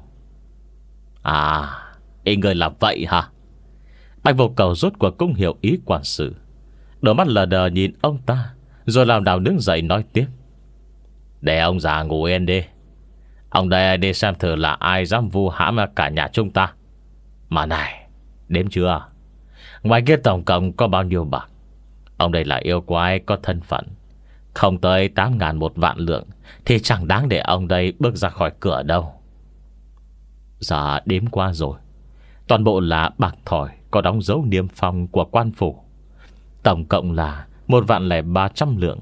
À, ý người làm vậy hả? Bạch Vô Cầu rốt cuộc cũng hiểu ý quản sự, đôi mắt lờ đờ nhìn ông ta, rồi làm đảo đứng dậy nói tiếp: Để ông già ngủ yên đi. Ông đây đi xem thử là ai dám vu hãm cả nhà chúng ta. Mà này, đếm chưa? Ngoài kia tổng cộng có bao nhiêu bạc? Ông đây là yêu quái có thân phận, không tới tám ngàn một vạn lượng thì chẳng đáng để ông đây bước ra khỏi cửa đâu. Dạ đếm qua rồi, toàn bộ là bạc thỏi có đóng dấu niêm phong của quan phủ, tổng cộng là một vạn lẻ ba trăm lượng.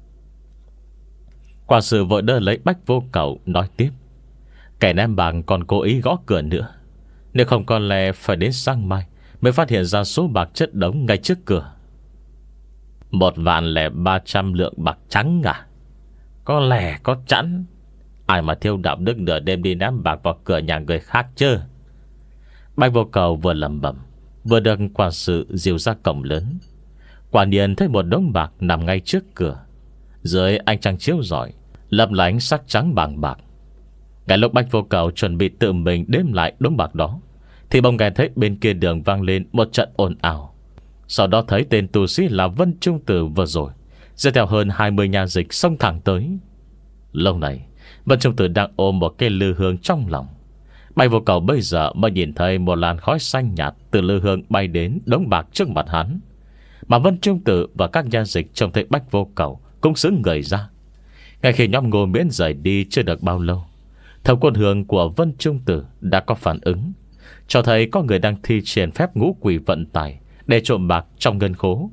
Quản sự vội đỡ lấy Bách Vô Cầu nói tiếp: Kẻ ném bạc còn cố ý gõ cửa nữa, nếu không có lẽ phải đến sáng mai mới phát hiện ra số bạc chất đống ngay trước cửa. Một vạn lẻ ba trăm lượng bạc trắng à? Có lẽ có chẵn. Ai mà thiêu đạo đức nửa đêm đi ném bạc vào cửa nhà người khác chứ? Bách Vô Cầu vừa lẩm bẩm, vừa được quản sự dìu ra cổng lớn. Quả nhiên thấy một đống bạc nằm ngay trước cửa, dưới ánh trăng chiếu rọi lấp lánh sắc trắng bằng bạc. Cái lúc Bách Vô Cầu chuẩn bị tự mình đếm lại đống bạc đó, thì bỗng nghe thấy bên kia đường vang lên một trận ồn ào. Sau đó thấy tên tu sĩ là Vân Trung Tử vừa rồi dẫn theo hơn hai mươi nha dịch xông thẳng tới. Lâu này Vân Trung Tử đang ôm một cây lư hương trong lòng. Bách Vô Cầu bây giờ mới nhìn thấy một làn khói xanh nhạt từ lư hương bay đến đống bạc trước mặt hắn. Mà Vân Trung Tử và các nha dịch trông thấy Bách Vô Cầu cũng sững người ra. Ngay khi nhóm Ngô Miễn rời đi chưa được bao lâu, Thập Quân Hương của Vân Trung Tử đã có phản ứng, cho thấy có người đang thi triển phép ngũ quỷ vận tải để trộm bạc trong ngân khố.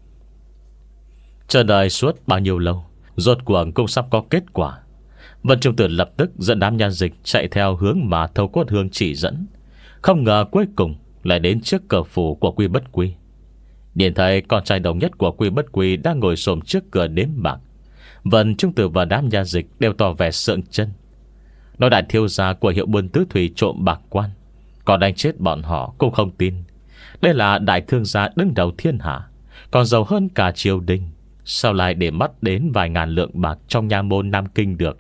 Chờ đợi suốt bao nhiêu lâu, rốt cuộc cũng sắp có kết quả. Vân Trung Tử lập tức dẫn đám nha dịch chạy theo hướng mà Thập Quân Hương chỉ dẫn. Không ngờ cuối cùng lại đến trước cửa phủ của Quy Bất Quy. Nhìn thấy con trai đồng nhất của Quy Bất Quy đang ngồi xổm trước cửa đếm bạc, Vân Trung Tử và đám nha dịch đều tỏ vẻ sượng chân. Nói đại thiếu gia của hiệu buôn tứ thủy trộm bạc quan, còn đánh chết bọn họ cũng không tin. Đây là đại thương gia đứng đầu thiên hạ, còn giàu hơn cả triều đình, sao lại để mắt đến vài ngàn lượng bạc trong nha môn Nam Kinh được.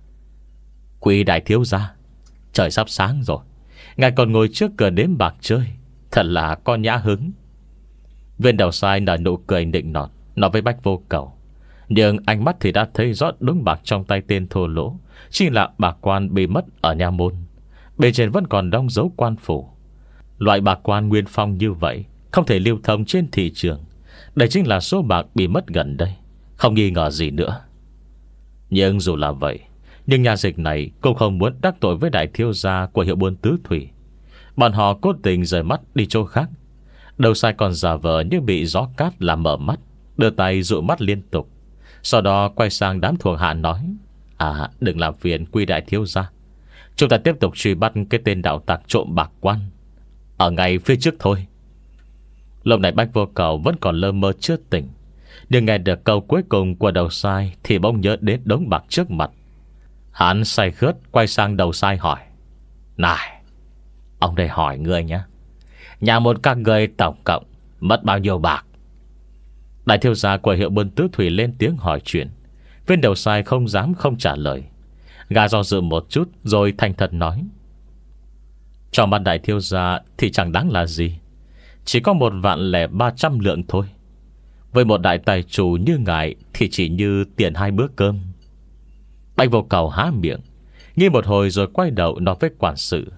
Quý đại thiếu gia, trời sắp sáng rồi, ngài còn ngồi trước cửa đếm bạc chơi, thật là con nhã hứng. Viên đầu sai nở nụ cười nịnh nọt nói với Bách Vô Cầu, nhưng ánh mắt thì đã thấy rõ đống bạc trong tay tên thô lỗ chính là bạc quan bị mất ở nha môn. Bề trên vẫn còn đóng dấu quan phủ. Loại bạc quan nguyên phong như vậy không thể lưu thông trên thị trường. Đây chính là số bạc bị mất gần đây, không nghi ngờ gì nữa. Nhưng dù là vậy, nhưng nhà dịch này cũng không muốn đắc tội với đại thiếu gia của hiệu buôn tứ thủy. Bọn họ cố tình rời mắt đi chỗ khác. Đầu sai còn giả vờ như bị gió cát làm mở mắt, đưa tay dụi mắt liên tục. Sau đó quay sang đám thuộc hạ nói, à đừng làm phiền Quy đại thiếu gia, chúng ta tiếp tục truy bắt cái tên đạo tặc trộm bạc quan ở ngay phía trước thôi. Lúc này Bách Vô Cầu vẫn còn lơ mơ chưa tỉnh, nhưng nghe được câu cuối cùng của đầu sai thì bỗng nhớ đến đống bạc trước mặt. Hắn say khướt quay sang đầu sai hỏi, này, ông đây hỏi ngươi nhé, nhà một các ngươi tổng cộng mất bao nhiêu bạc? Đại thiếu gia của hiệu buôn tứ thủy lên tiếng hỏi chuyện. Viên đầu sai không dám không trả lời. Gã do dự một chút rồi thành thật nói, trong mắt đại thiếu gia thì chẳng đáng là gì, chỉ có một vạn lẻ ba trăm lượng thôi. Với một đại tài chủ như ngài thì chỉ như tiền hai bữa cơm. Bách Vô Cầu há miệng nghĩ một hồi rồi quay đầu nói với quản sự,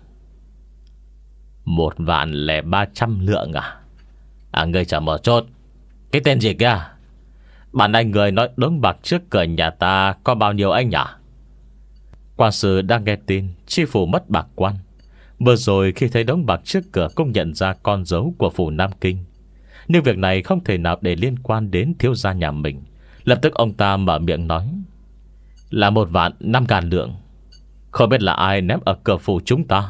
một vạn lẻ ba trăm lượng à? À ngươi chờ một chút, cái tên gì kia? Bạn anh người nói đống bạc trước cửa nhà ta có bao nhiêu anh nhỉ? Quản sự đang nghe tin chi phủ mất bạc quan, vừa rồi khi thấy đống bạc trước cửa cũng nhận ra con dấu của phủ Nam Kinh. Nhưng việc này không thể nào để liên quan đến thiếu gia nhà mình. Lập tức ông ta mở miệng nói, là một vạn năm ngàn lượng. Không biết là ai ném ở cửa phủ chúng ta.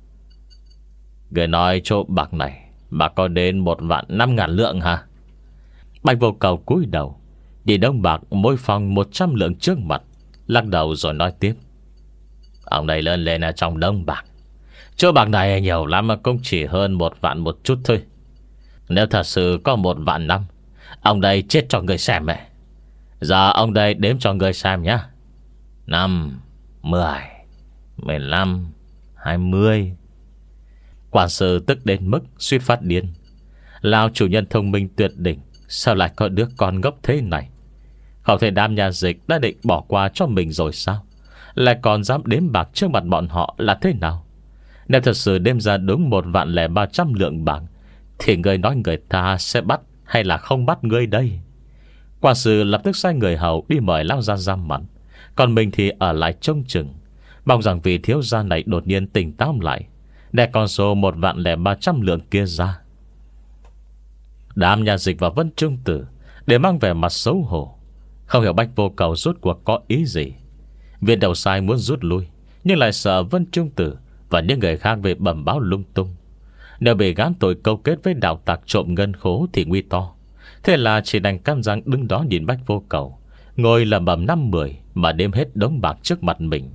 Người nói chỗ bạc này mà có đến một vạn năm ngàn lượng hả? Bạch Vô Cầu cúi đầu nhìn đống bạc mỗi phòng một trăm lượng trước mặt, lắc đầu rồi nói tiếp, ông này lớn lên ở trong đống bạc, chỗ bạc này nhiều lắm mà cũng chỉ hơn một vạn một chút thôi. Nếu thật sự có một vạn năm, ông đây chết cho người xem mẹ. Giờ ông đây đếm cho người xem nhé. Năm, mười, mười lăm, hai mươi. Quản sự tức đến mức suýt phát điên. Lao chủ nhân thông minh tuyệt đỉnh, sao lại có đứa con ngốc thế này? Không thể đám nhà dịch đã định bỏ qua cho mình rồi sao? Lại còn dám đếm bạc trước mặt bọn họ là thế nào? Nếu thật sự đếm ra đúng một vạn lẻ ba trăm lượng bạc, thì người nói người ta sẽ bắt hay là không bắt ngươi đây? Quản sự lập tức sai người hầu đi mời lão gia ra mặt, còn mình thì ở lại trông chừng, mong rằng vị thiếu gia này đột nhiên tỉnh táo lại, để con số một vạn lẻ ba trăm lượng kia ra. Đám nhà dịch và Vân Trung Tử để mang vẻ mặt xấu hổ, không hiểu Bách Vô Cầu rốt cuộc có ý gì. Viên đầu sai muốn rút lui, nhưng lại sợ Vân Trung Tử và những người khác về bẩm báo lung tung. Nếu bị gán tội câu kết với đạo tặc trộm ngân khố thì nguy to. Thế là chỉ đành cam răng đứng đó nhìn Bách Vô Cầu ngồi lẩm bẩm năm mười mà đếm hết đống bạc trước mặt mình.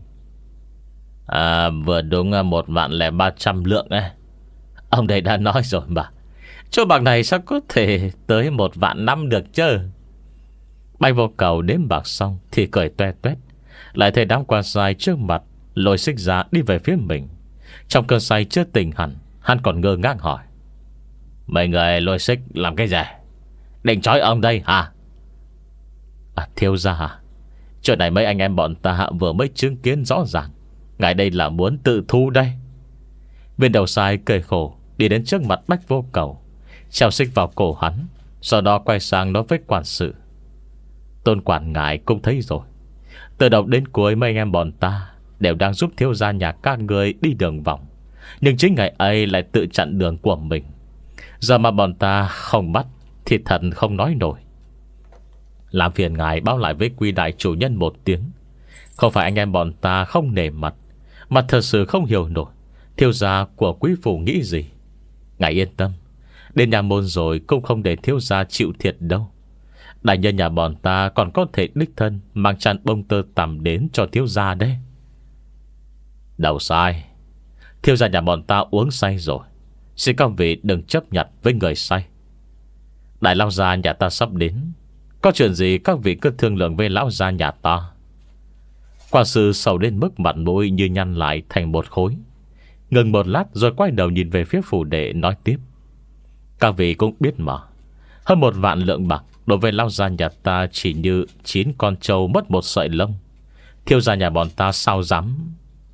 À, vừa đúng một vạn lẻ ba trăm lượng ấy. Ông đây đã nói rồi mà, chỗ bạc này sao có thể tới một vạn năm được chứ? Bách Vô Cầu đếm bạc xong thì cười toe toét, lại thấy đám quan sai trước mặt Lôi Xích ra đi về phía mình. Trong cơn say chưa tỉnh hẳn, hắn còn ngơ ngác hỏi: mấy người Lôi Xích làm cái gì? Định trói ông đây hả? À, thiếu gia hả? Chuyện này mấy anh em bọn ta vừa mới chứng kiến rõ ràng. Ngài đây là muốn tự thu đây. Viên đầu sai cười khổ đi đến trước mặt Bách Vô Cầu, treo xích vào cổ hắn, sau đó quay sang nói với quản sự: Tôn quản ngài cũng thấy rồi, từ đầu đến cuối mấy anh em bọn ta đều đang giúp thiếu gia nhà các người đi đường vòng, nhưng chính ngày ấy lại tự chặn đường của mình. Giờ mà bọn ta không bắt thì thật không nói nổi. Làm phiền ngài báo lại với Quy đại chủ nhân một tiếng. Không phải anh em bọn ta không nể mặt, mà thật sự không hiểu nổi thiếu gia của quý phủ nghĩ gì. Ngài yên tâm, đến nhà môn rồi cũng không để thiếu gia chịu thiệt đâu. Đại nhân nhà bọn ta còn có thể đích thân mang chăn bông tơ tằm đến cho thiếu gia đấy. Đầu sai, thiếu gia nhà bọn ta uống say rồi, xin các vị đừng chấp nhận với người say. Đại lão gia nhà ta sắp đến, có chuyện gì các vị cứ thương lượng với lão gia nhà ta. Quản sự sầu đến mức mặt mũi như nhăn lại thành một khối. Ngừng một lát rồi quay đầu nhìn về phía phủ đệ nói tiếp: các vị cũng biết mà, hơn một vạn lượng bạc đối với lão gia nhà ta chỉ như chín con trâu mất một sợi lông. Thiếu gia nhà bọn ta sao dám.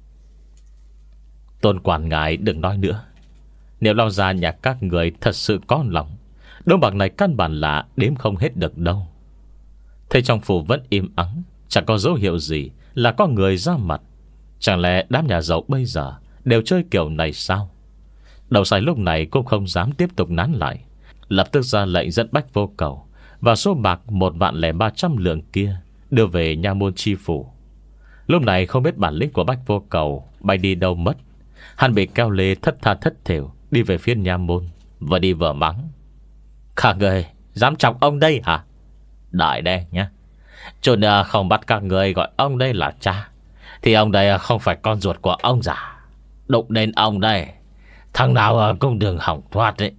Tôn quản ngài đừng nói nữa. Nếu lão gia nhà các người thật sự có lòng, đồng bạc này căn bản là đếm không hết được đâu. Thế trong phủ vẫn im ắng, chẳng có dấu hiệu gì là có người ra mặt. Chẳng lẽ đám nhà giàu bây giờ đều chơi kiểu này sao? Đầu sai lúc này cũng không dám tiếp tục nán lại, lập tức ra lệnh dẫn Bách Vô Cầu và số bạc một vạn lẻ ba trăm lượng kia đưa về nha môn chi phủ. Lúc này không biết bản lĩnh của Bách Vô Cầu bay đi đâu mất. Hắn bị keo lê thất tha thất thểu đi về phía nha môn, và đi vừa mắng: các người dám chọc ông đây hả? Đại đen nhá, cho nên không bắt các người gọi ông đây là cha, thì ông đây không phải con ruột của ông già. Đụng đến ông đây, thằng nào cũng đừng hỏng thoát đấy.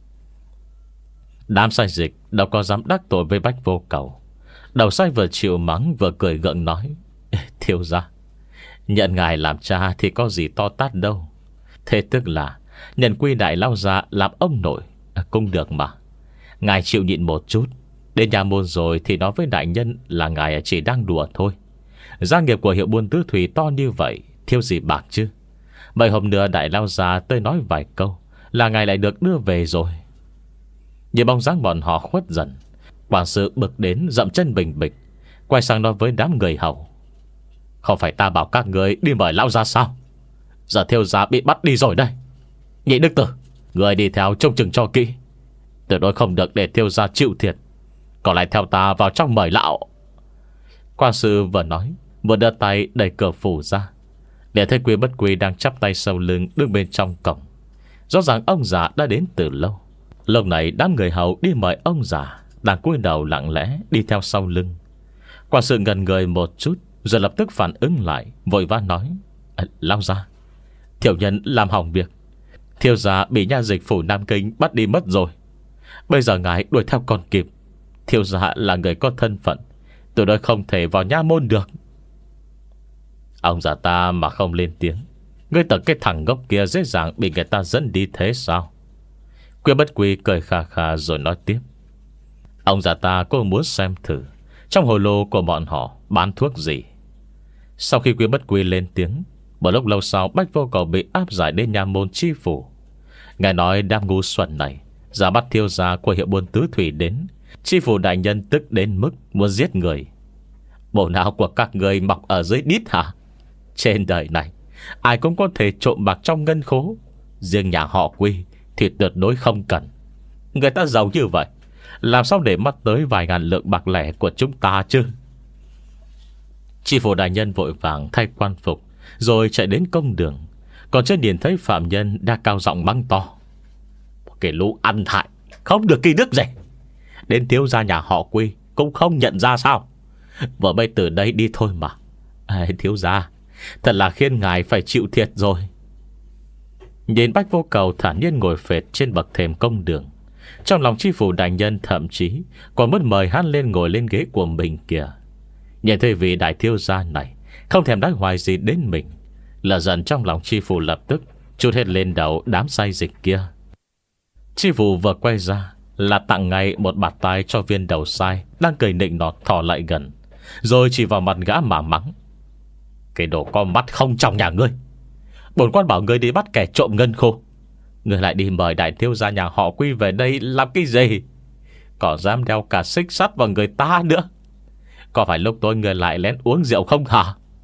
Đám sai dịch đâu có dám đắc tội với Bách Vô Cầu. Đầu sai vừa chịu mắng vừa cười gượng nói: thiếu gia, nhận ngài làm cha thì có gì to tát đâu. Thế tức là nhận Quy đại lao ra làm ông nội cũng được mà. Ngài chịu nhịn một chút, đến nhà môn rồi thì nói với đại nhân là ngài chỉ đang đùa thôi. Gia nghiệp của hiệu buôn tứ thủy to như vậy, thiếu gì bạc chứ. Vậy hôm nữa đại lao ra tôi nói vài câu là ngài lại được đưa về rồi. Nhìn bóng dáng bọn họ khuất dần, quản sự bực đến dậm chân bình bịch, quay sang nói với đám người hầu: không phải ta bảo các người đi mời lão ra sao? Giờ thiếu gia bị bắt đi rồi đây. Nhị đức tử, người đi theo trông chừng cho kỹ, tuyệt đối không được để thiếu gia chịu thiệt. Còn lại theo ta vào trong mời lão. Quan sư vừa nói vừa đưa tay đẩy cửa phủ ra, để thấy Quy Bất Quy đang chắp tay sau lưng đứng bên trong cổng. Rõ ràng ông già đã đến từ lâu. Lúc này đám người hầu đi mời ông già đang cúi đầu lặng lẽ đi theo sau lưng. Quan sự ngần người một chút rồi lập tức phản ứng lại, vội vã nói: à, lão gia, tiểu nhân làm hỏng việc. Thiếu gia bị nha dịch phủ Nam Kinh bắt đi mất rồi. Bây giờ ngài đuổi theo còn kịp. Thiếu gia là người có thân phận, tôi nói không thể vào nha môn được. Ông già ta mà không lên tiếng, ngươi tưởng cái thằng ngốc kia dễ dàng bị người ta dẫn đi thế sao? Quy Bất Quy cười khà khà rồi nói tiếp: ông già ta cũng muốn xem thử trong hồ lô của bọn họ bán thuốc gì. Sau khi Quy Bất Quy lên tiếng, một lúc lâu sau Bách Vô Cầu bị áp giải đến nhà môn chi phủ. Ngài nói đám ngu xuẩn này ra bắt thiếu gia của hiệu buôn tứ thủy đến. Chi phủ đại nhân tức đến mức muốn giết người. Bộ não của các người mọc ở dưới đít hả? Trên đời này ai cũng có thể trộm bạc trong ngân khố, riêng nhà họ Quy thì tuyệt đối không cần. Người ta giàu như vậy, làm sao để mắt tới vài ngàn lượng bạc lẻ của chúng ta chứ? Chi phủ đại nhân vội vàng thay quan phục rồi chạy đến công đường, còn chưa nhìn thấy phạm nhân đã cao giọng mắng to: cái lũ ăn hại, không được kỳ đức gì, đến thiếu gia nhà họ Quy cũng không nhận ra sao? Vừa bây từ đây đi thôi mà. à, Thiếu gia, thật là khiến ngài phải chịu thiệt rồi. Nhìn Bách Vô Cầu thản nhiên ngồi phệt trên bậc thềm công đường, trong lòng chi phủ đại nhân thậm chí còn muốn mời hắn lên ngồi lên ghế của mình kìa. Nhìn thấy vị đại thiếu gia này không thèm nói hoài gì đến mình, Lửa giận trong lòng chi phủ lập tức trút hết lên đầu đám sai dịch kia. Chi phủ vừa quay ra là tặng ngay một bạt tai cho viên đầu sai đang cười nịnh nọt thò lại gần, rồi chỉ vào mặt gã mà mắng: Cái đồ con mắt không trong nhà ngươi, bổn quan bảo ngươi đi bắt kẻ trộm ngân khô, ngươi lại đi mời đại thiếu gia nhà họ Quy về đây làm cái gì? Có dám đeo cả xích sắt vào người ta nữa? Có phải lúc tôi ngươi lại lén uống rượu không hả?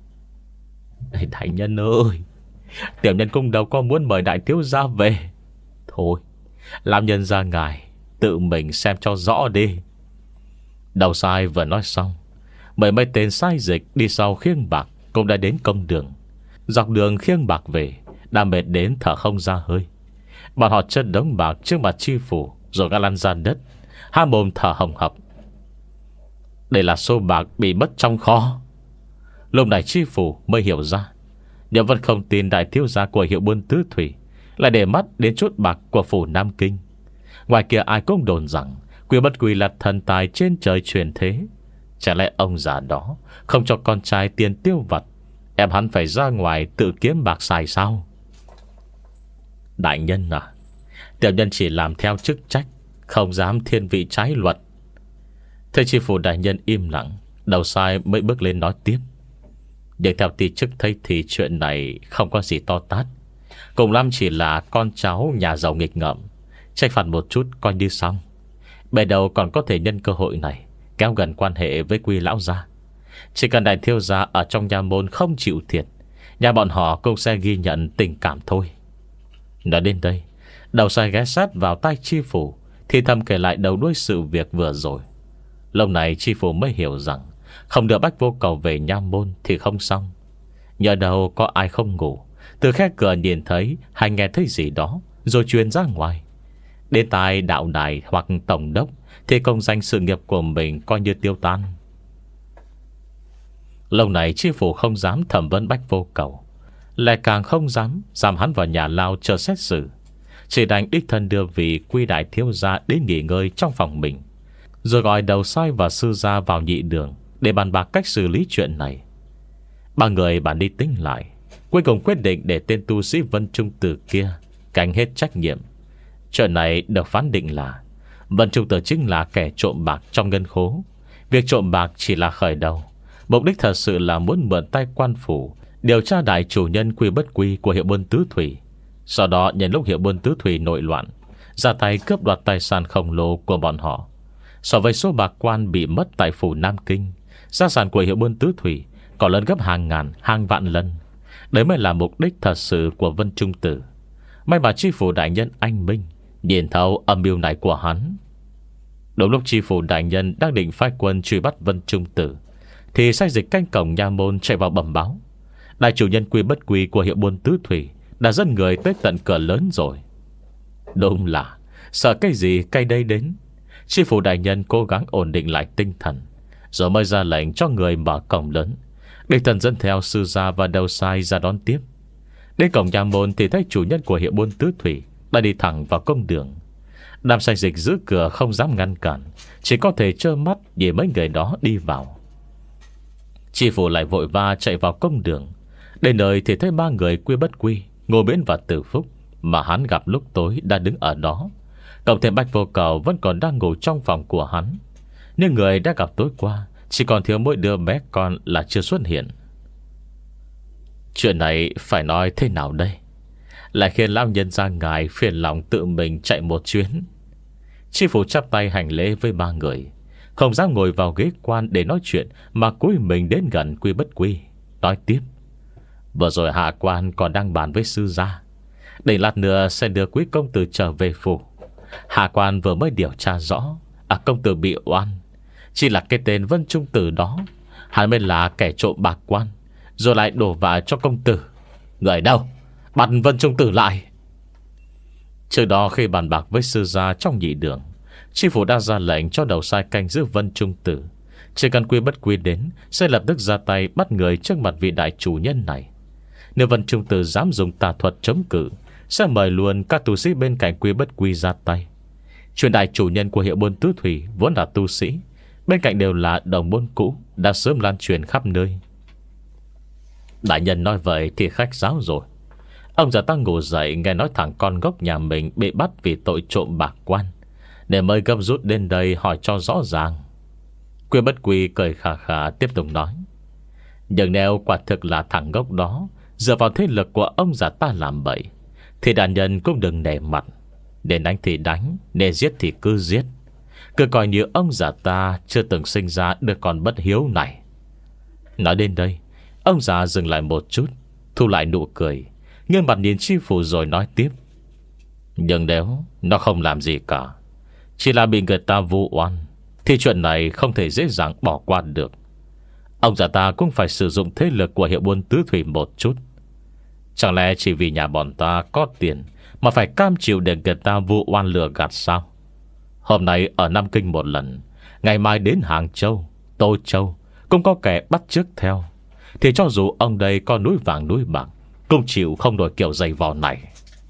Đại nhân ơi, tiểu nhân cũng đâu có muốn mời đại thiếu gia về. Thôi, làm nhân ra ngài tự mình xem cho rõ đi. Đầu sai vừa nói xong, mười mấy tên sai dịch đi sau khiêng bạc cũng đã đến công đường. Dọc đường khiêng bạc về, đã mệt đến thở không ra hơi. Bọn họ chất đống bạc trước mặt chi phủ, rồi gã lăn ra đất, há mồm thở hồng hộc. Đây là số bạc bị mất trong kho. Lúc này chi phủ mới hiểu ra, nhưng vẫn không tin đại thiếu gia của hiệu buôn tứ thủy lại để mắt đến chút bạc của phủ Nam Kinh. Ngoài kia ai cũng đồn rằng Quy Bất Quy là thần tài trên trời truyền thế. Chả lẽ ông già đó không cho con trai tiền tiêu vặt, em hắn phải ra ngoài tự kiếm bạc xài sao? Đại nhân à, tiểu nhân chỉ làm theo chức trách, không dám thiên vị trái luật. Thế chi phủ đại nhân im lặng, đầu sai mới bước lên nói tiếp: Nhưng theo ti chức thấy thì chuyện này không có gì to tát, cùng lắm chỉ là con cháu nhà giàu nghịch ngợm, trách phạt một chút coi như xong. Bề đầu còn có thể nhân cơ hội này kéo gần quan hệ với Quy lão gia. Chỉ cần đại thiếu gia ở trong nhà môn không chịu thiệt, nhà bọn họ cũng sẽ ghi nhận tình cảm thôi. Nói đến đây, đầu sai ghé sát vào tai chi phủ, thì thầm kể lại đầu đuôi sự việc vừa rồi. Lúc này chi phủ mới hiểu rằng không được Bách Vô Cầu về nha môn thì không xong. Nhờ đâu có ai không ngủ, từ khe cửa nhìn thấy hay nghe thấy gì đó, rồi truyền ra ngoài. Đến tai đạo đài hoặc tổng đốc thì công danh sự nghiệp của mình coi như tiêu tan. Lâu này chi phủ không dám thẩm vấn Bách Vô Cầu, lại càng không dám giam hắn vào nhà lao chờ xét xử. Chỉ đành đích thân đưa vị Quy đại thiếu gia đến nghỉ ngơi trong phòng mình, rồi gọi đầu sai và sư gia vào nhị đường để bàn bạc cách xử lý chuyện này. Ba người bàn đi tính lại, cuối cùng quyết định để tên tu sĩ Vân Trung Tử kia gánh hết trách nhiệm. Chuyện này được phán định là Vân Trung Tử chính là kẻ trộm bạc trong ngân khố. Việc trộm bạc chỉ là khởi đầu, mục đích thật sự là muốn mượn tay quan phủ điều tra đại chủ nhân Quy Bất Quy của hiệu buôn tứ thủy. Sau đó nhân lúc hiệu buôn tứ thủy nội loạn, ra tay cướp đoạt tài sản khổng lồ của bọn họ. So với số bạc quan bị mất tại phủ Nam Kinh, gia sản của hiệu buôn tứ thủy còn lớn gấp hàng ngàn hàng vạn lần. Đấy mới là mục đích thật sự của Vân Trung Tử. May mà chi phủ đại nhân anh minh nhìn thấu âm mưu này của hắn. Đúng lúc chi phủ đại nhân đang định phái quân truy bắt Vân Trung Tử, thì sai dịch canh cổng nha môn chạy vào bẩm báo: đại chủ nhân Quy Bất Quy của hiệu buôn tứ thủy đã dẫn người tới tận cửa lớn rồi. Đúng là sợ cái gì cây đây đến. Chi phủ đại nhân cố gắng ổn định lại tinh thần, rồi mới ra lệnh cho người mở cổng lớn, đích thân dẫn theo sư gia và đầu sai ra đón tiếp. Đến cổng nhà môn thì thấy chủ nhân của hiệu buôn tứ thủy đã đi thẳng vào công đường. Đám sai dịch giữ cửa không dám ngăn cản, chỉ có thể trơ mắt nhìn mấy người đó đi vào. Chi phủ lại vội va chạy vào công đường. Đến nơi thì thấy ba người Quy Bất Quy, Ngô Miễn và Tử Phúc mà hắn gặp lúc tối đã đứng ở đó. Cộng thêm Bách Vô Cầu vẫn còn đang ngủ trong phòng của hắn. Nhưng người đã gặp tối qua chỉ còn thiếu mỗi đứa bé con là chưa xuất hiện. Chuyện này phải nói thế nào đây? Lại khiến lão nhân ra ngài phiền lòng tự mình chạy một chuyến. Chi phủ chắp tay hành lễ với ba người, không dám ngồi vào ghế quan để nói chuyện, mà cúi mình đến gần Quy Bất Quy, nói tiếp: Vừa rồi hạ quan còn đang bàn với sư gia, để lát nữa sẽ đưa quý công tử trở về phủ. Hạ quan vừa mới điều tra rõ, à, công tử bị oan. Chỉ là cái tên Vân Trung Tử đó, hắn mới là kẻ trộm bạc quan, rồi lại đổ vạ cho công tử. Người đâu? Bắt Vân Trung Tử lại. Trước đó khi bàn bạc với sư gia trong nhị đường, chi phủ đã ra lệnh cho đầu sai canh giữ Vân Trung Tử. Chỉ cần Quy Bất Quy đến, sẽ lập tức ra tay bắt người trước mặt vị đại chủ nhân này. Nếu Vân Trung Tử dám dùng tà thuật chống cự, sẽ mời luôn các tu sĩ bên cạnh Quy Bất Quy ra tay. Chuyện đại chủ nhân của hiệu buôn tứ thủy vốn là tu sĩ, bên cạnh đều là đồng môn cũ, đã sớm lan truyền khắp nơi. Đại nhân nói vậy thì khách sáo rồi. Ông già ta ngủ dậy, nghe nói thằng con gốc nhà mình bị bắt vì tội trộm bạc quan, để mới gấp rút đến đây hỏi cho rõ ràng. Quy Bất Quy cười khà khà tiếp tục nói: Nhưng nếu quả thực là thằng gốc đó dựa vào thế lực của ông già ta làm bậy, thì đại nhân cũng đừng nể mặt. Nên đánh thì đánh, nên giết thì cứ giết. Cứ coi như ông già ta chưa từng sinh ra đứa con bất hiếu này. Nói đến đây, ông già dừng lại một chút, thu lại nụ cười, nghiêng mặt nhìn Chi Phủ rồi nói tiếp: Nhưng nếu nó không làm gì cả, chỉ là bị người ta vu oan, thì chuyện này không thể dễ dàng bỏ qua được. Ông già ta cũng phải sử dụng thế lực của hiệu buôn tứ thủy một chút. Chẳng lẽ chỉ vì nhà bọn ta có tiền mà phải cam chịu để người ta vu oan lừa gạt sao? Hôm nay ở Nam Kinh một lần, ngày mai đến Hàng Châu, Tô Châu cũng có kẻ bắt chước theo, thì cho dù ông đây có núi vàng núi bạc cũng chịu không nổi kiểu giày vò này.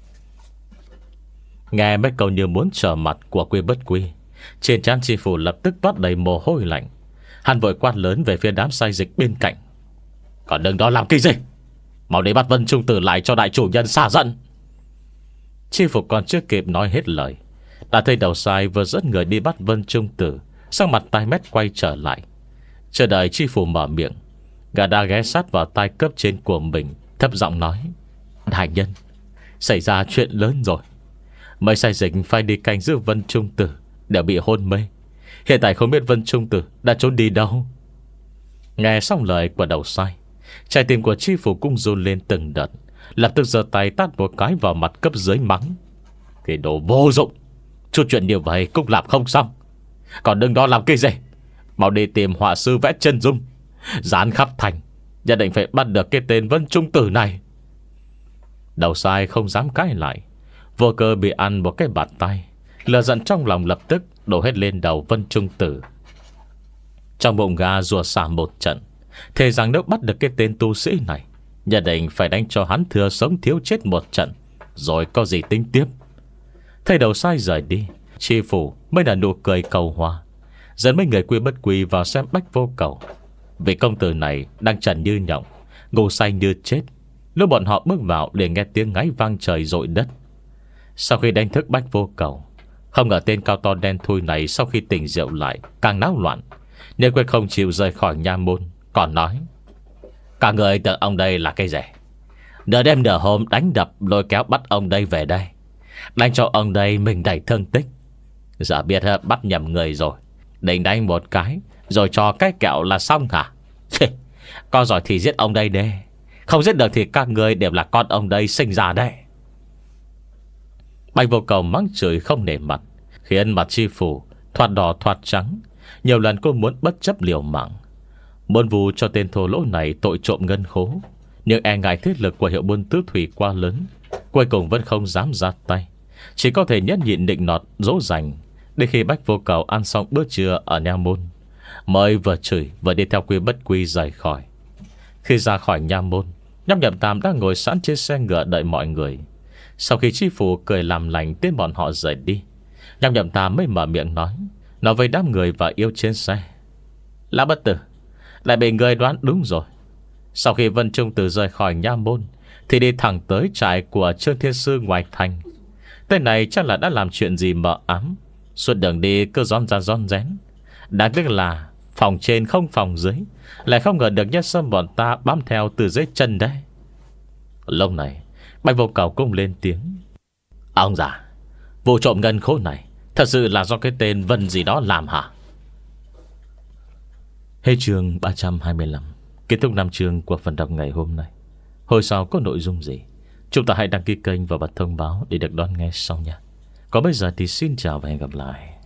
Nghe mấy câu như muốn trở mặt của Quy Bất Quy, trên trán Chi Phủ lập tức toát đầy mồ hôi lạnh. Hắn vội quát lớn về phía đám sai dịch bên cạnh: Còn đừng đó làm cái gì? Mau đi bắt Vân Trung Tử lại cho đại chủ nhân xả giận. Chi Phủ còn chưa kịp nói hết lời, đã thấy đầu sai vừa dẫn người đi bắt Vân Trung Tử sang mặt tai mét quay trở lại. Chờ đợi Chi Phủ mở miệng, gã đã ghé sát vào tai cấp trên của mình, thấp giọng nói: Đại nhân, xảy ra chuyện lớn rồi. Mấy sai dịch phải đi canh giữ Vân Trung Tử đều bị hôn mê. Hiện tại không biết Vân Trung Tử đã trốn đi đâu. Nghe xong lời của đầu sai, trái tim của Chi Phủ cũng run lên từng đợt, lập tức giơ tay tát một cái vào mặt cấp dưới mắng: Cái đồ vô dụng, chút chuyện như vậy cũng làm không xong. Còn đừng đó làm cái gì? Mau đi tìm họa sư vẽ chân dung, dán khắp thành, nhất định phải bắt được cái tên Vân Trung Tử này. Đầu sai không dám cãi lại, vô cơ bị ăn một cái bạt tay. Lửa giận trong lòng lập tức đổ hết lên đầu Vân Trung Tử. Trong bụng gà rùa xả một trận, thề rằng nếu bắt được cái tên tu sĩ này, nhất định phải đánh cho hắn thừa sống thiếu chết một trận, rồi có gì tính tiếp. Thấy đầu sai rời đi, Chi Phủ mới là nụ cười cầu hòa, dẫn mấy người Quy Bất Quy vào xem Bách Vô Cầu. Vị công tử này đang trần như nhộng, ngủ say như chết. Lúc bọn họ bước vào để nghe tiếng ngáy vang trời dội đất. Sau khi đánh thức Bách Vô Cầu, không ngờ tên cao to đen thui này sau khi tỉnh rượu lại càng náo loạn, nên quyết không chịu rời khỏi nha môn, còn nói: Cả người tưởng ông đây là cái gì? Nửa đêm nửa hôm đánh đập lôi kéo bắt ông đây về đây, đánh cho ông đây mình đầy thương tích. Giờ biết bắt nhầm người rồi, định đánh một cái rồi cho cái kẹo là xong hả? Có giỏi thì giết ông đây đi, không giết được thì các người đều là con ông đây sinh ra đây. Bạch Vô Cầu mắng chửi không nể mặt, khiến mặt Chi Phủ thoạt đỏ thoạt trắng. Nhiều lần cô muốn bất chấp liều mạng, muốn vù cho tên thô lỗ này tội trộm ngân khố, nhưng e ngại thế lực của hiệu buôn tứ thủy quá lớn, cuối cùng vẫn không dám ra tay, chỉ có thể nhẫn nhịn định nọt dỗ dành. Đến khi Bách Vô Cầu ăn xong bữa trưa ở nha môn, mới vừa chửi vừa đi theo Quy Bất Quy rời khỏi. Khi ra khỏi nha môn, Nhâm Nhậm Tam đang ngồi sẵn trên xe ngựa đợi mọi người. Sau khi Chi Phủ cười làm lành tiễn bọn họ rời đi, Nhâm Nhậm Tam mới mở miệng nói, nói với đám người và yêu trên xe: Lã Bất Tử, lại bị người đoán đúng rồi. Sau khi Vân Trung Tử rời khỏi nha môn thì đi thẳng tới trại của Trương Thiên Sư ngoài thành. Tên này chắc là đã làm chuyện gì mờ ám, suốt đường đi cứ rón ra rón rén. Đáng tiếc là phòng trên không phòng dưới, lại không ngờ được Nhất Sâm bọn ta bám theo từ dưới chân đấy. Lúc này Bạch Vô Cầu cũng lên tiếng: Ông già, vụ trộm ngân khố này thật sự là do cái tên Vân gì đó làm hả? Hết chương ba trăm hai mươi lăm. Kết thúc năm chương của phần đọc ngày hôm nay. Hồi sau có nội dung gì, chúng ta hãy đăng ký kênh và bật thông báo để được đón nghe sau nha. Còn bây giờ thì xin chào và hẹn gặp lại.